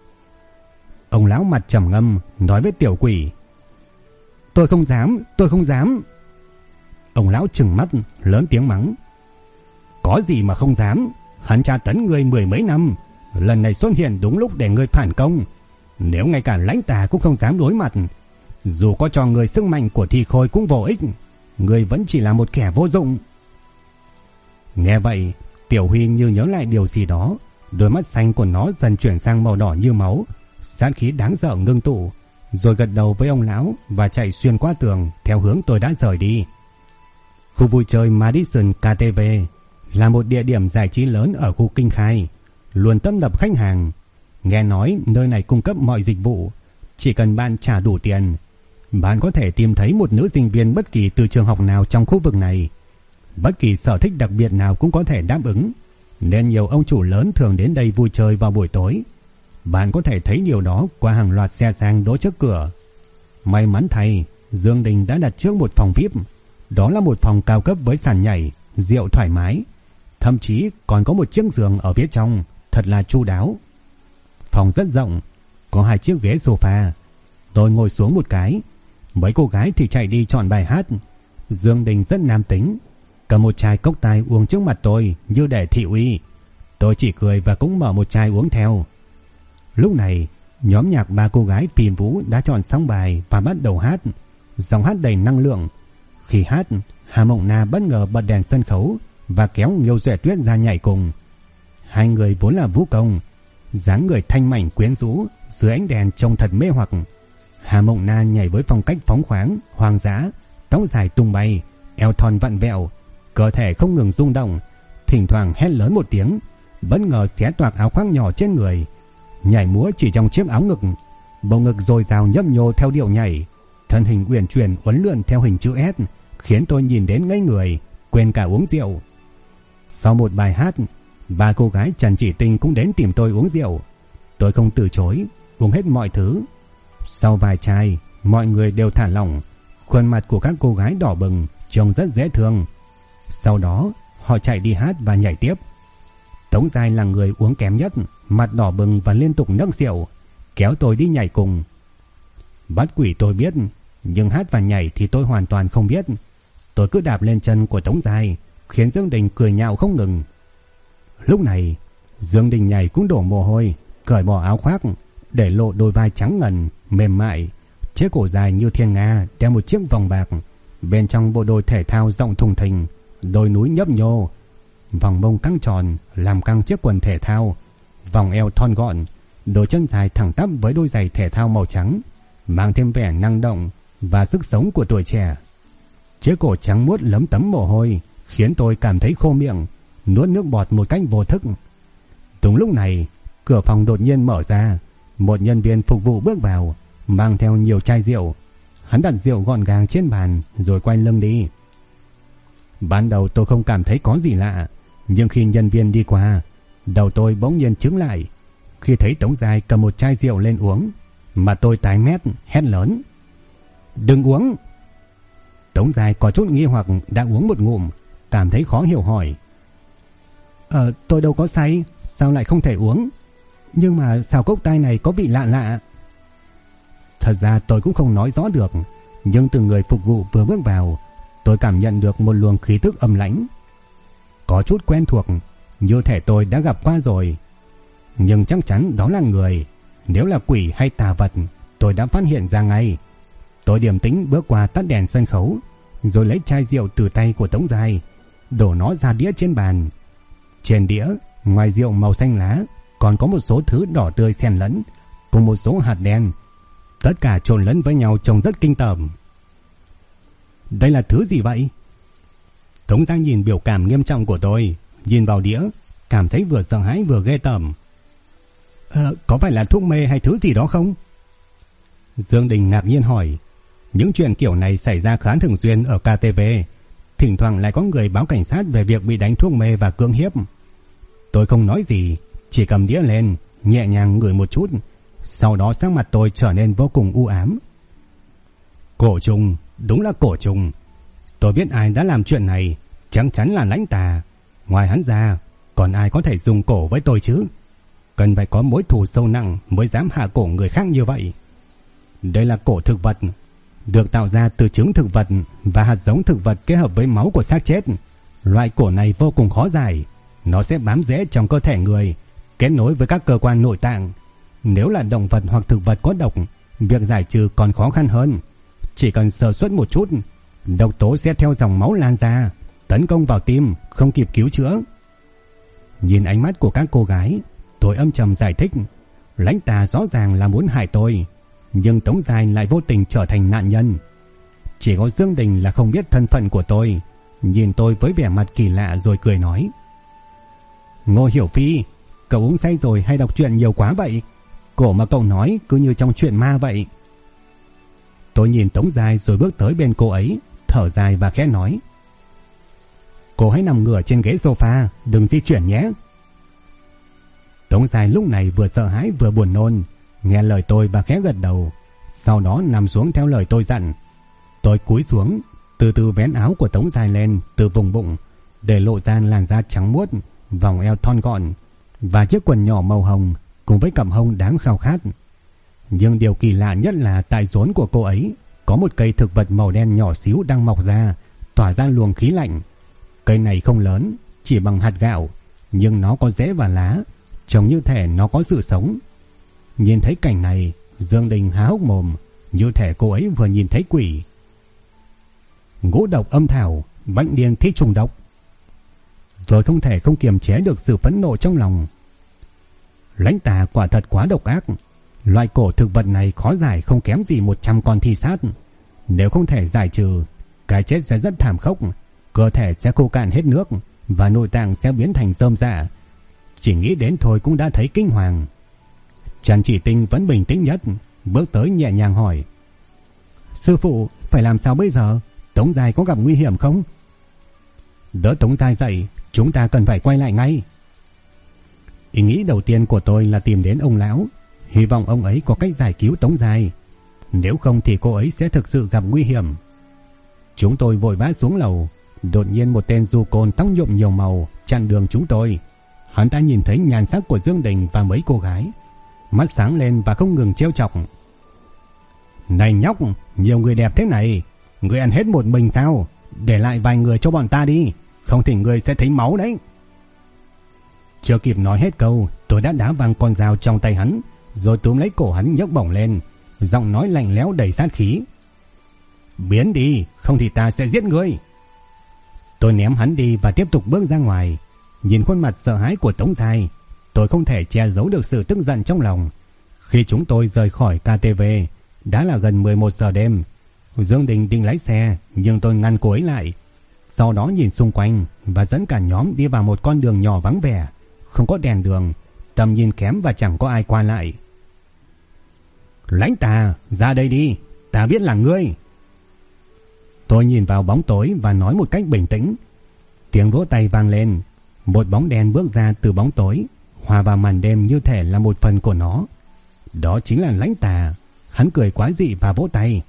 Ông lão mặt trầm ngâm nói với Tiểu Quỷ: Tôi không dám. Ông lão trừng mắt lớn tiếng mắng: Có gì mà không dám, hắn tra tấn ngươi mười mấy năm, lần này xuất hiện đúng lúc để ngươi phản công. Nếu ngay cả Lãnh Tà cũng không dám đối mặt, dù có cho ngươi sức mạnh của Thì Khôi cũng vô ích, ngươi vẫn chỉ là một kẻ vô dụng. Nghe vậy, Tiểu Huy như nhớ lại điều gì đó, đôi mắt xanh của nó dần chuyển sang màu đỏ như máu, sát khí đáng sợ ngưng tụ, rồi gật đầu với ông lão và chạy xuyên qua tường theo hướng tôi đã rời đi. Khu vui chơi Madison KTV là một địa điểm giải trí lớn ở khu Kinh Khai, luôn tấp nập khách hàng. Nghe nói nơi này cung cấp mọi dịch vụ, chỉ cần bạn trả đủ tiền, bạn có thể tìm thấy một nữ sinh viên bất kỳ từ trường học nào trong khu vực này. Bất kỳ sở thích đặc biệt nào cũng có thể đáp ứng, nên nhiều ông chủ lớn thường đến đây vui chơi vào buổi tối. Bạn có thể thấy điều đó qua hàng loạt xe sang đỗ trước cửa. May mắn thay, Dương Đình đã đặt trước một phòng VIP. Đó là một phòng cao cấp với sàn nhảy, rượu thoải mái, thậm chí còn có một chiếc giường ở phía trong, thật là chu đáo. Phòng rất rộng, có 2 chiếc ghế sofa. Tôi ngồi xuống một cái, mấy cô gái thì chạy đi chọn bài hát. Dương Đình rất nam tính, cầm một chai cốc tai uống trước mặt tôi như để thị uy. Tôi chỉ cười và cũng mở một chai uống theo. Lúc này, nhóm nhạc 3 cô gái phim vũ đã chọn xong bài và bắt đầu hát. Dòng hát đầy năng lượng. Khi hát, Hà Mộng Na bất ngờ bật đèn sân khấu và kéo Nghiêu Duệ Tuyết ra nhảy cùng. Hai người vốn là vũ công, dáng người thanh mảnh quyến rũ, dưới ánh đèn trông thật mê hoặc. Hà Mộng Na nhảy với phong cách phóng khoáng, hoang dã, tóc dài tung bay, eo thon vặn vẹo, cơ thể không ngừng rung động, thỉnh thoảng hét lớn một tiếng, bất ngờ xé toạc áo khoác nhỏ trên người, nhảy múa chỉ trong chiếc áo ngực, bầu ngực dồi dào nhấp nhô theo điệu nhảy, thân hình uyển chuyển uốn lượn theo hình chữ S, khiến tôi nhìn đến ngây người, quên cả uống rượu. Sau một bài hát, ba cô gái Trần Chỉ Tinh cũng đến tìm tôi uống rượu. Tôi không từ chối, uống hết mọi thứ. Sau vài chai, mọi người đều thả lỏng, khuôn mặt của các cô gái đỏ bừng, trông rất dễ thương. Sau đó, họ chạy đi hát và nhảy tiếp. Tống Giai là người uống kém nhất, mặt đỏ bừng và liên tục nấc rượu, kéo tôi đi nhảy cùng. Bắt quỷ tôi biết, nhưng hát và nhảy thì tôi hoàn toàn không biết. Tôi cứ đạp lên chân của Tống Giai, khiến Dương Đình cười nhạo không ngừng. Lúc này, Dương Đình nhảy cũng đổ mồ hôi, cởi bỏ áo khoác, để lộ đôi vai trắng ngần, mềm mại, chiếc cổ dài như thiên nga, đeo một chiếc vòng bạc, bên trong bộ đồ thể thao rộng thùng thình, đôi núi nhấp nhô, vòng mông căng tròn làm căng chiếc quần thể thao, vòng eo thon gọn, đôi chân dài thẳng tắp với đôi giày thể thao màu trắng, mang thêm vẻ năng động và sức sống của tuổi trẻ. Chiếc cổ trắng muốt lấm tấm mồ hôi khiến tôi cảm thấy khô miệng, nuốt nước bọt một cách vô thức. Đúng lúc này, cửa phòng đột nhiên mở ra, một nhân viên phục vụ bước vào, mang theo nhiều chai rượu. Hắn đặt rượu gọn gàng trên bàn rồi quay lưng đi. Ban đầu tôi không cảm thấy có gì lạ, nhưng khi nhân viên đi qua, đầu tôi bỗng nhiên chững lại. Khi thấy Tống Giai cầm một chai rượu lên uống, mà tôi tái mét hét lớn: "Đừng uống!" Tống Giai có chút nghi hoặc đã uống một ngụm, cảm thấy khó hiểu hỏi: Tôi đâu có say, sao lại không thể uống? Nhưng mà sao cốc tai này có vị lạ lạ? Thật ra tôi cũng không nói rõ được, nhưng từ người phục vụ vừa bước vào, tôi cảm nhận được một luồng khí tức âm lãnh. Có chút quen thuộc, như thể tôi đã gặp qua rồi. Nhưng chắc chắn đó là người. Nếu là quỷ hay tà vật, tôi đã phát hiện ra ngay. Tôi điềm tĩnh bước qua tắt đèn sân khấu, rồi lấy chai rượu từ tay của Tống Giai, đổ nó ra đĩa trên bàn. Trên đĩa, ngoài rượu màu xanh lá, còn có một số thứ đỏ tươi xen lẫn, cùng một số hạt đen. Tất cả trộn lẫn với nhau trông rất kinh tởm. Đây là thứ gì vậy? Tống Giai nhìn biểu cảm nghiêm trọng của tôi, nhìn vào đĩa, cảm thấy vừa sợ hãi vừa ghê tởm. Có phải là thuốc mê hay thứ gì đó không? Dương Đình ngạc nhiên hỏi. Những chuyện kiểu này xảy ra khá thường xuyên ở KTV. Thỉnh thoảng lại có người báo cảnh sát về việc bị đánh thuốc mê và cưỡng hiếp. Tôi không nói gì, chỉ cầm đĩa lên, nhẹ nhàng ngửi một chút. Sau đó sắc mặt tôi trở nên vô cùng u ám. Cổ trùng, đúng là cổ trùng. Tôi biết ai đã làm chuyện này, chắc chắn là Lãnh Tà. Ngoài hắn ra, còn ai có thể dùng cổ với tôi chứ? Cần phải có mối thù sâu nặng mới dám hạ cổ người khác như vậy. Đây là cổ thực vật, được tạo ra từ trứng thực vật và hạt giống thực vật kết hợp với máu của xác chết. Loại cổ này vô cùng khó giải, nó sẽ bám rễ trong cơ thể người, kết nối với các cơ quan nội tạng. Nếu là động vật hoặc thực vật có độc, việc giải trừ còn khó khăn hơn. Chỉ cần sơ suất một chút, độc tố sẽ theo dòng máu lan ra, tấn công vào tim, không kịp cứu chữa. Nhìn ánh mắt của các cô gái, tôi âm trầm giải thích. Lãnh Tà rõ ràng là muốn hại tôi, nhưng Tống Giai lại vô tình trở thành nạn nhân. Chỉ có Dương Đình là không biết thân phận của tôi, nhìn tôi với vẻ mặt kỳ lạ rồi cười nói: Ngô Hiểu Phi, cậu uống say rồi hay đọc truyện nhiều quá vậy? Cổ mà cậu nói cứ như trong truyện ma vậy. Tôi nhìn Tống Giai rồi bước tới bên cô ấy, thở dài và khẽ nói: Cô hãy nằm ngửa trên ghế sofa, đừng di chuyển nhé. Tống Giai lúc này vừa sợ hãi vừa buồn nôn, nghe lời tôi và khẽ gật đầu, sau đó nằm xuống theo lời tôi dặn. Tôi cúi xuống, từ từ vén áo của Tống Giai lên từ vùng bụng, để lộ ra làn da trắng muốt, vòng eo thon gọn và chiếc quần nhỏ màu hồng cùng với cặp hông đáng khao khát. Nhưng điều kỳ lạ nhất là tại rốn của cô ấy có một cây thực vật màu đen nhỏ xíu đang mọc ra, tỏa ra luồng khí lạnh. Cây này không lớn, chỉ bằng hạt gạo, nhưng nó có rễ và lá, trông như thể nó có sự sống. Nhìn thấy cảnh này, Dương Đình há hốc mồm, như thể cô ấy vừa nhìn thấy quỷ. Ngũ độc âm thảo, bệnh điên thích trùng độc. rồi không thể không kiềm chế được sự phẫn nộ trong lòng. Lãnh Tà quả thật quá độc ác. Loại cổ thực vật này khó giải không kém gì 100 con thi sát. Nếu không thể giải trừ, cái chết sẽ rất thảm khốc, cơ thể sẽ khô cạn hết nước và nội tạng sẽ biến thành rơm rạ. Chỉ nghĩ đến thôi cũng đã thấy kinh hoàng. Trần Chỉ Tinh vẫn bình tĩnh nhất, bước tới nhẹ nhàng hỏi: Sư phụ, phải làm sao bây giờ? Tống Giai có gặp nguy hiểm không? Đỡ Tống Giai dậy, chúng ta cần phải quay lại ngay. Ý nghĩ đầu tiên của tôi là tìm đến ông lão, hy vọng ông ấy có cách giải cứu Tống Giai. Nếu không thì cô ấy sẽ thực sự gặp nguy hiểm. Chúng tôi vội vã xuống lầu. Đột nhiên một tên du côn tóc nhuộm nhiều màu chặn đường chúng tôi. Hắn ta nhìn thấy nhan sắc của Dương Đình và mấy cô gái, mắt sáng lên và không ngừng trêu chọc: Này nhóc, nhiều người đẹp thế này, người ăn hết một mình sao? Để lại vài người cho bọn ta đi, không thì người sẽ thấy máu đấy. Chưa kịp nói hết câu, tôi đã đá văng con dao trong tay hắn, rồi túm lấy cổ hắn nhấc bổng lên, giọng nói lạnh lẽo đầy sát khí: Biến đi, không thì ta sẽ giết ngươi. Tôi ném hắn đi và tiếp tục bước ra ngoài. Nhìn khuôn mặt sợ hãi của Tống Giai, tôi không thể che giấu được sự tức giận trong lòng. Khi chúng tôi rời khỏi KTV, đã là gần 11 giờ đêm. Dương Đình định lái xe, nhưng tôi ngăn cô ấy lại. Sau đó nhìn xung quanh và dẫn cả nhóm đi vào một con đường nhỏ vắng vẻ, không có đèn đường, tầm nhìn kém và chẳng có ai qua lại. Lãnh Tà, ra đây đi, ta biết là ngươi. Tôi nhìn vào bóng tối và nói một cách bình tĩnh. Tiếng vỗ tay vang lên. Một bóng đen bước ra từ bóng tối, hòa vào màn đêm như thể là một phần của nó. Đó chính là Lãnh Tà. Hắn cười quái dị và vỗ tay.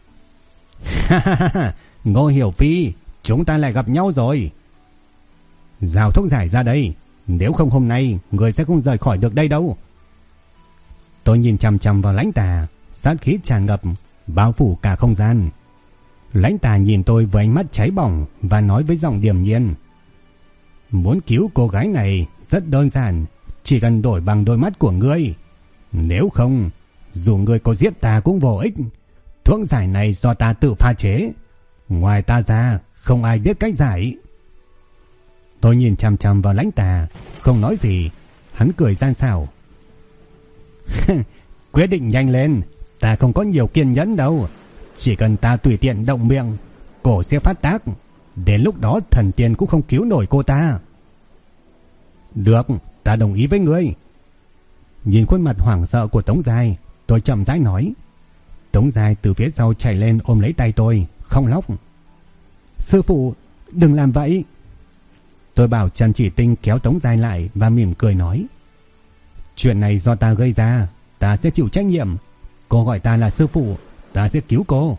Ngô Hiểu Phi, chúng ta lại gặp nhau rồi. Giao thuốc giải ra đây, nếu không hôm nay người sẽ không rời khỏi được đây đâu. Tôi nhìn chằm chằm vào Lãnh Tà, sát khí tràn ngập, bao phủ cả không gian. Lãnh Tà nhìn tôi với ánh mắt cháy bỏng và nói với giọng điềm nhiên: Muốn cứu cô gái này rất đơn giản, chỉ cần đổi bằng đôi mắt của ngươi. Nếu không, dù ngươi có giết ta cũng vô ích. Thuốc giải này do ta tự pha chế, ngoài ta ra không ai biết cách giải. Tôi nhìn chằm chằm vào Lãnh Tà, không nói gì. Hắn cười gian xảo: Quyết định nhanh lên, ta không có nhiều kiên nhẫn đâu. Chỉ cần ta tùy tiện động miệng, cổ sẽ phát tác. Đến lúc đó thần tiên cũng không cứu nổi cô ta. Được, ta đồng ý với ngươi. Nhìn khuôn mặt hoảng sợ của Tống Giai, tôi chậm rãi nói. Tống Giai từ phía sau chạy lên ôm lấy tay tôi, không lóc: Sư phụ, đừng làm vậy. Tôi bảo Trần Chỉ Tinh kéo Tống Giai lại và mỉm cười nói: Chuyện này do ta gây ra, ta sẽ chịu trách nhiệm. Cô gọi ta là sư phụ, ta sẽ cứu cô.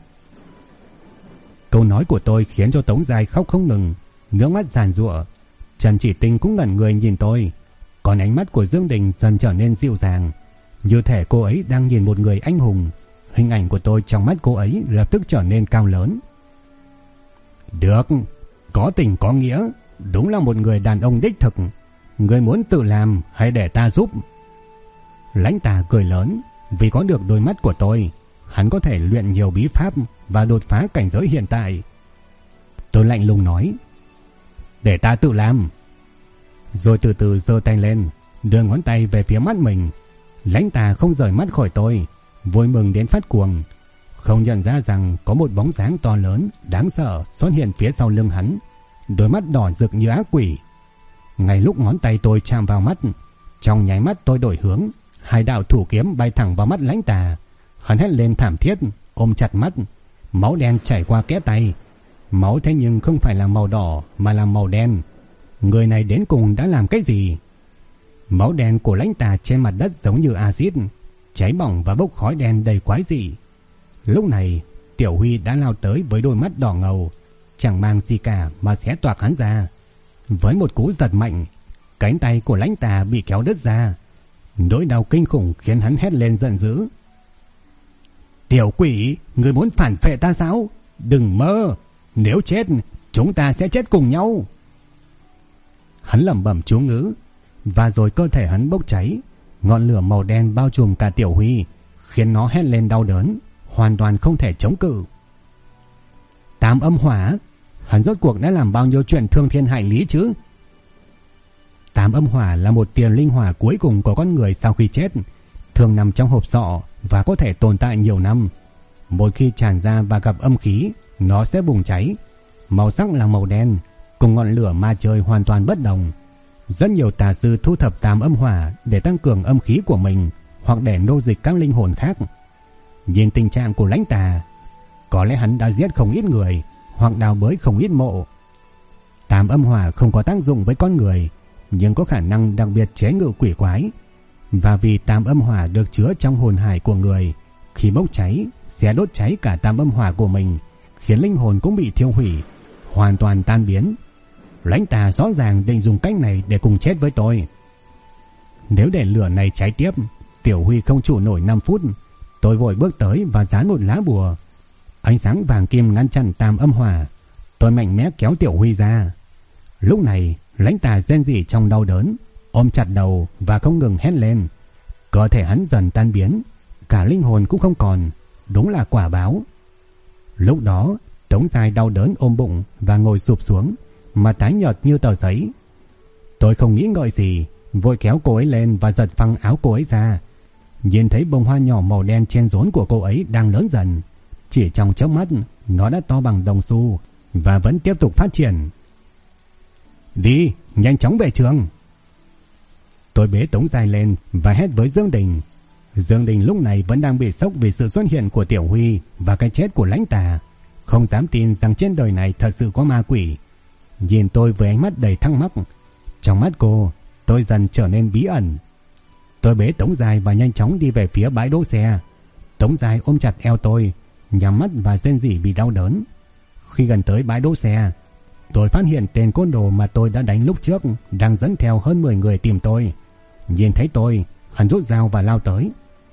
Câu nói của tôi khiến cho Tống Giai khóc không ngừng, nước mắt giàn giụa. Trần Chỉ Tinh cũng ngẩn người nhìn tôi, còn ánh mắt của Dương Đình dần trở nên dịu dàng, như thể cô ấy đang nhìn một người anh hùng. Hình ảnh của tôi trong mắt cô ấy lập tức trở nên cao lớn. Được, có tình có nghĩa, đúng là một người đàn ông đích thực. Người muốn tự làm hay để ta giúp? Lãnh Tà cười lớn, vì có được đôi mắt của tôi, hắn có thể luyện nhiều bí pháp và đột phá cảnh giới hiện tại. Tôi lạnh lùng nói: Để ta tự làm. Rồi từ từ giơ tay lên, đưa ngón tay về phía mắt mình. Lãnh Tà không rời mắt khỏi tôi, vui mừng đến phát cuồng, không nhận ra rằng có một bóng dáng to lớn, đáng sợ xuất hiện phía sau lưng hắn, đôi mắt đỏ rực như ác quỷ. Ngay lúc ngón tay tôi chạm vào mắt, trong nháy mắt tôi đổi hướng, hai đạo thủ kiếm bay thẳng vào mắt Lãnh Tà. Hắn hét lên thảm thiết, ôm chặt mắt, máu đen chảy qua kẽ tay. Máu thế nhưng không phải là màu đỏ mà là màu đen. Người này đến cùng đã làm cái gì? Máu đen của Lãnh Tà trên mặt đất giống như axit, cháy bỏng và bốc khói đen đầy quái dị. Lúc này Tiểu Huy đã lao tới với đôi mắt đỏ ngầu, chẳng mang gì cả mà xé toạc hắn ra. Với một cú giật mạnh, cánh tay của Lãnh Tà bị kéo đứt ra. Nỗi đau kinh khủng khiến hắn hét lên giận dữ: Tiểu quỷ, người muốn phản phệ ta sao? Đừng mơ, nếu chết chúng ta sẽ chết cùng nhau. Hắn lẩm bẩm chú ngữ, và rồi cơ thể hắn bốc cháy. Ngọn lửa màu đen bao trùm cả Tiểu Huy, khiến nó hét lên đau đớn, hoàn toàn không thể chống cự. Tam âm hỏa, hắn rốt cuộc đã làm bao nhiêu chuyện thương thiên hại lý chứ? Tám âm hỏa là một tiền linh hỏa cuối cùng của con người sau khi chết, thường nằm trong hộp sọ và có thể tồn tại nhiều năm. Một khi tràn ra và gặp âm khí, nó sẽ bùng cháy. Màu sắc là màu đen, cùng ngọn lửa ma chơi hoàn toàn bất đồng. Rất nhiều tà sư thu thập tám âm hỏa để tăng cường âm khí của mình hoặc để nô dịch các linh hồn khác. Nhìn tình trạng của Lãnh Tà, có lẽ hắn đã giết không ít người hoặc đào bới không ít mộ. Tám âm hỏa không có tác dụng với con người, nhưng có khả năng đặc biệt chế ngự quỷ quái. Và vì tám âm hỏa được chứa trong hồn hải của người, khi bốc cháy sẽ đốt cháy cả tám âm hỏa của mình, khiến linh hồn cũng bị thiêu hủy, hoàn toàn tan biến. Lãnh Tà rõ ràng định dùng cách này để cùng chết với tôi. Nếu để lửa này cháy tiếp, Tiểu Huy không trụ nổi 5 phút. Tôi vội bước tới và dán một lá bùa. Ánh sáng vàng kim ngăn chặn tám âm hỏa. Tôi mạnh mẽ kéo Tiểu Huy ra. Lúc này Lãnh Tà rên rỉ trong đau đớn, ôm chặt đầu và không ngừng hét lên. Cơ thể hắn dần tan biến, cả linh hồn cũng không còn. Đúng là quả báo. Lúc đó Tống Giai đau đớn ôm bụng và ngồi sụp xuống, mà tái nhợt như tờ giấy. Tôi không nghĩ ngợi gì, vội kéo cô ấy lên và giật phăng áo cô ấy ra. Nhìn thấy bông hoa nhỏ màu đen trên rốn của cô ấy đang lớn dần. Chỉ trong chớp mắt, nó đã to bằng đồng xu và vẫn tiếp tục phát triển. Đi, nhanh chóng về trường. Tôi bế Tống Giai lên và hét với Dương Đình. Dương Đình lúc này vẫn đang bị sốc vì sự xuất hiện của Tiểu Huy và cái chết của Lãnh Tà, không dám tin rằng trên đời này thật sự có ma quỷ. Nhìn tôi với ánh mắt đầy thắc mắc. Trong mắt cô, tôi dần trở nên bí ẩn. Tôi bế Tống Giai và nhanh chóng đi về phía bãi đỗ xe. Tống Giai ôm chặt eo tôi, nhắm mắt và rên rỉ vì đau đớn. Khi gần tới bãi đỗ xe, tôi phát hiện tên côn đồ mà tôi đã đánh lúc trước đang dẫn theo hơn 10 người tìm tôi. Nhìn thấy tôi, hắn rút dao và lao tới.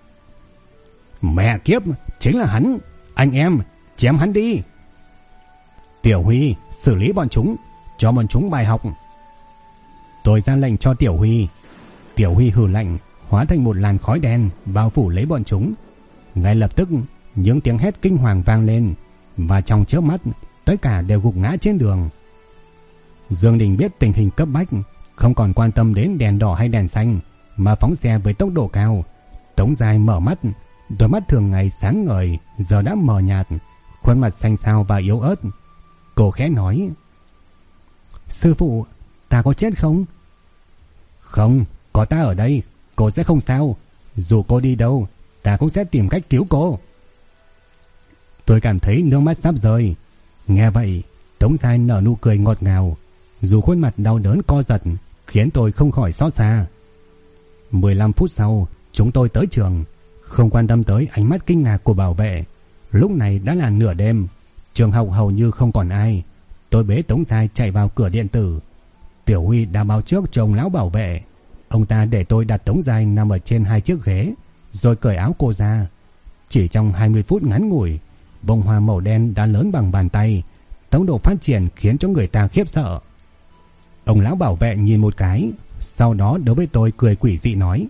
Mẹ kiếp, chính là hắn. Anh em, chém hắn đi. Tiểu Huy, xử lý bọn chúng, cho bọn chúng bài học. Tôi ra lệnh cho Tiểu Huy. Tiểu Huy hừ lạnh, hóa thành một làn khói đen bao phủ lấy bọn chúng. Ngay lập tức, những tiếng hét kinh hoàng vang lên, và trong chớp mắt, tất cả đều gục ngã trên đường. Dương Đình biết tình hình cấp bách, không còn quan tâm đến đèn đỏ hay đèn xanh, mà phóng xe với tốc độ cao. Tống Giai mở mắt, đôi mắt thường ngày sáng ngời giờ đã mờ nhạt, khuôn mặt xanh xao và yếu ớt. Cô khẽ nói: Sư phụ, ta có chết không? Không, có ta ở đây, cô sẽ không sao. Dù cô đi đâu, ta cũng sẽ tìm cách cứu cô. Tôi cảm thấy nước mắt sắp rơi. Nghe vậy, Tống Giai nở nụ cười ngọt ngào, dù khuôn mặt đau đớn co giật, khiến tôi không khỏi xót xa. 15 phút sau, chúng tôi tới trường, không quan tâm tới ánh mắt kinh ngạc của bảo vệ. Lúc này đã là nửa đêm, trường học hầu như không còn ai. Tôi bế Tống Giai chạy vào cửa điện tử. Tiểu Huy đã báo trước cho ông lão bảo vệ. Ông ta để tôi đặt Tống Giai nằm ở trên 2 chiếc ghế, rồi cởi áo cô ra. Chỉ trong 20 phút ngắn ngủi, bông hoa màu đen đã lớn bằng bàn tay. Tốc độ phát triển khiến cho người ta khiếp sợ. Ông lão bảo vệ nhìn một cái, sau đó đối với tôi cười quỷ dị nói: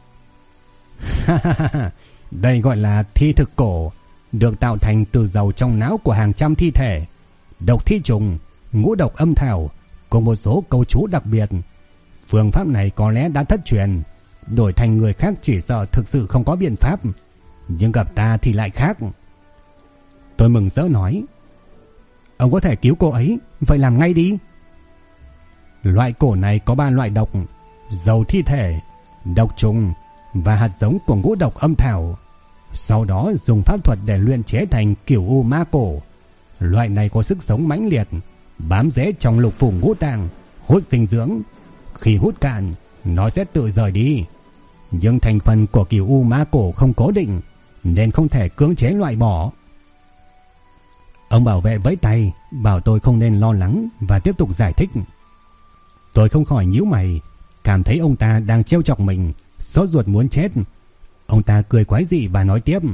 Đây gọi là thi thực cổ, được tạo thành từ dầu trong não của hàng trăm thi thể, độc thi trùng, ngũ độc âm thảo, cùng một số câu chú đặc biệt. Phương pháp này có lẽ đã thất truyền, đổi thành người khác chỉ sợ thực sự không có biện pháp, nhưng gặp ta thì lại khác. Tôi mừng rỡ nói: Ông có thể cứu cô ấy, vậy làm ngay đi. Loại cổ này có 3 loại độc: dầu thi thể, độc trùng và hạt giống của ngũ độc âm thảo. Sau đó dùng pháp thuật để luyện chế thành cửu u ma cổ. Loại này có sức sống mãnh liệt, bám rễ trong lục phủ ngũ tạng, hút dinh dưỡng. Khi hút cạn, nó sẽ tự rời đi. Nhưng thành phần của cửu u ma cổ không cố định, nên không thể cưỡng chế loại bỏ. Ông bảo vệ vẫy tay, bảo tôi không nên lo lắng và tiếp tục giải thích. Tôi không khỏi nhíu mày, cảm thấy ông ta đang trêu chọc mình, sốt ruột muốn chết. Ông ta cười quái dị và nói tiếp: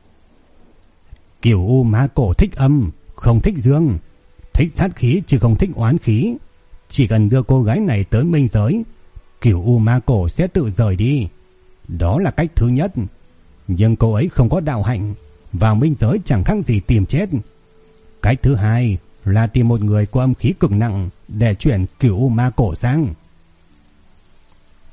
Cửu u ma cổ thích âm, không thích dương, thích sát khí chứ không thích oán khí. Chỉ cần đưa cô gái này tới minh giới, cửu u ma cổ sẽ tự rời đi. Đó là cách thứ nhất. Nhưng cô ấy không có đạo hạnh, vào minh giới chẳng khác gì tìm chết. Cách thứ hai là tìm một người có âm khí cực nặng để chuyển cửu u ma cổ sang.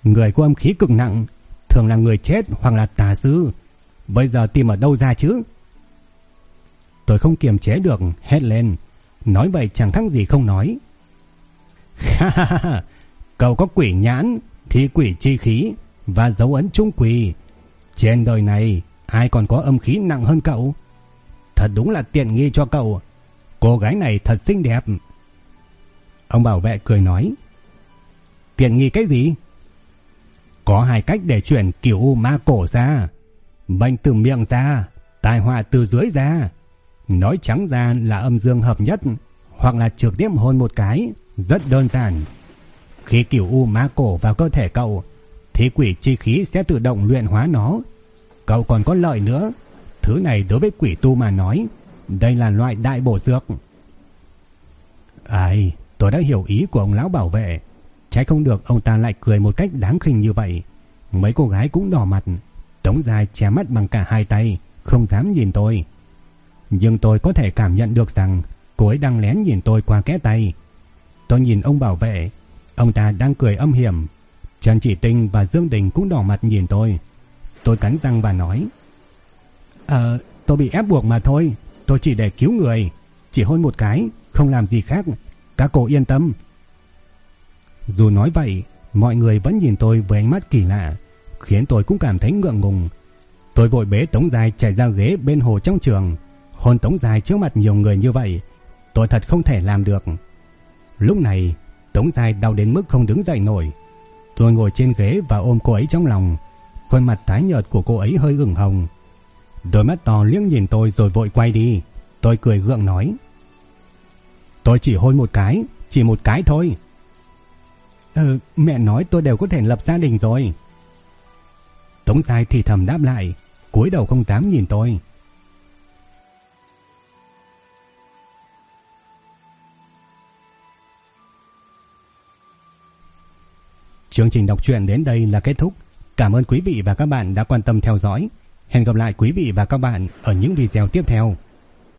Người có âm khí cực nặng thường là người chết hoặc là tà sư. Bây giờ tìm ở đâu ra chứ? Tôi không kiềm chế được hét lên. Nói vậy chẳng khác gì không nói. Ha ha ha, cậu có quỷ nhãn, thi quỷ chi khí và dấu ấn trung quỷ. Trên đời này ai còn có âm khí nặng hơn cậu? Thật đúng là tiện nghi cho cậu. Cô gái này thật xinh đẹp. Ông bảo vệ cười nói. Tiện nghi cái gì? Có 2 cách để chuyển cửu u ma cổ ra. Bệnh từ miệng ra, tai họa từ dưới ra. Nói trắng ra là âm dương hợp nhất, hoặc là trực tiếp hôn một cái. Rất đơn giản. Khi cửu u ma cổ vào cơ thể cậu thì quỷ chi khí sẽ tự động luyện hóa nó. Cậu còn có lợi nữa. Thứ này đối với quỷ tu mà nói, đây là loại đại bổ dược. Ai, tôi đã hiểu ý của ông lão bảo vệ. Trái không được ông ta lại cười một cách đáng khinh như vậy. Mấy cô gái cũng đỏ mặt. Tống Giai che mắt bằng cả 2 tay, không dám nhìn tôi. Nhưng tôi có thể cảm nhận được rằng cô ấy đang lén nhìn tôi qua kẽ tay. Tôi nhìn ông bảo vệ, ông ta đang cười âm hiểm. Trần Chỉ Tinh và Dương Đình cũng đỏ mặt nhìn tôi. Tôi cắn răng và nói: tôi bị ép buộc mà thôi. Tôi chỉ để cứu người, chỉ hôn một cái, không làm gì khác. Các cô yên tâm. Dù nói vậy, mọi người vẫn nhìn tôi với ánh mắt kỳ lạ, khiến tôi cũng cảm thấy ngượng ngùng. Tôi vội bế Tống Giai chạy ra ghế bên hồ trong trường. Hôn Tống Giai trước mặt nhiều người như vậy, tôi thật không thể làm được. Lúc này Tống Giai đau đến mức không đứng dậy nổi. Tôi ngồi trên ghế và ôm cô ấy trong lòng. Khuôn mặt tái nhợt của cô ấy hơi ửng hồng. Đôi mắt to liếc nhìn tôi rồi vội quay đi. Tôi cười gượng nói: Tôi chỉ hôn một cái, chỉ một cái thôi. Mẹ nói tôi đều có thể lập gia đình rồi. Tống Giai thì thầm đáp lại, cúi đầu không dám nhìn tôi. Chương trình đọc truyện đến đây là kết thúc. Cảm ơn quý vị và các bạn đã quan tâm theo dõi. Hẹn gặp lại quý vị và các bạn ở những video tiếp theo.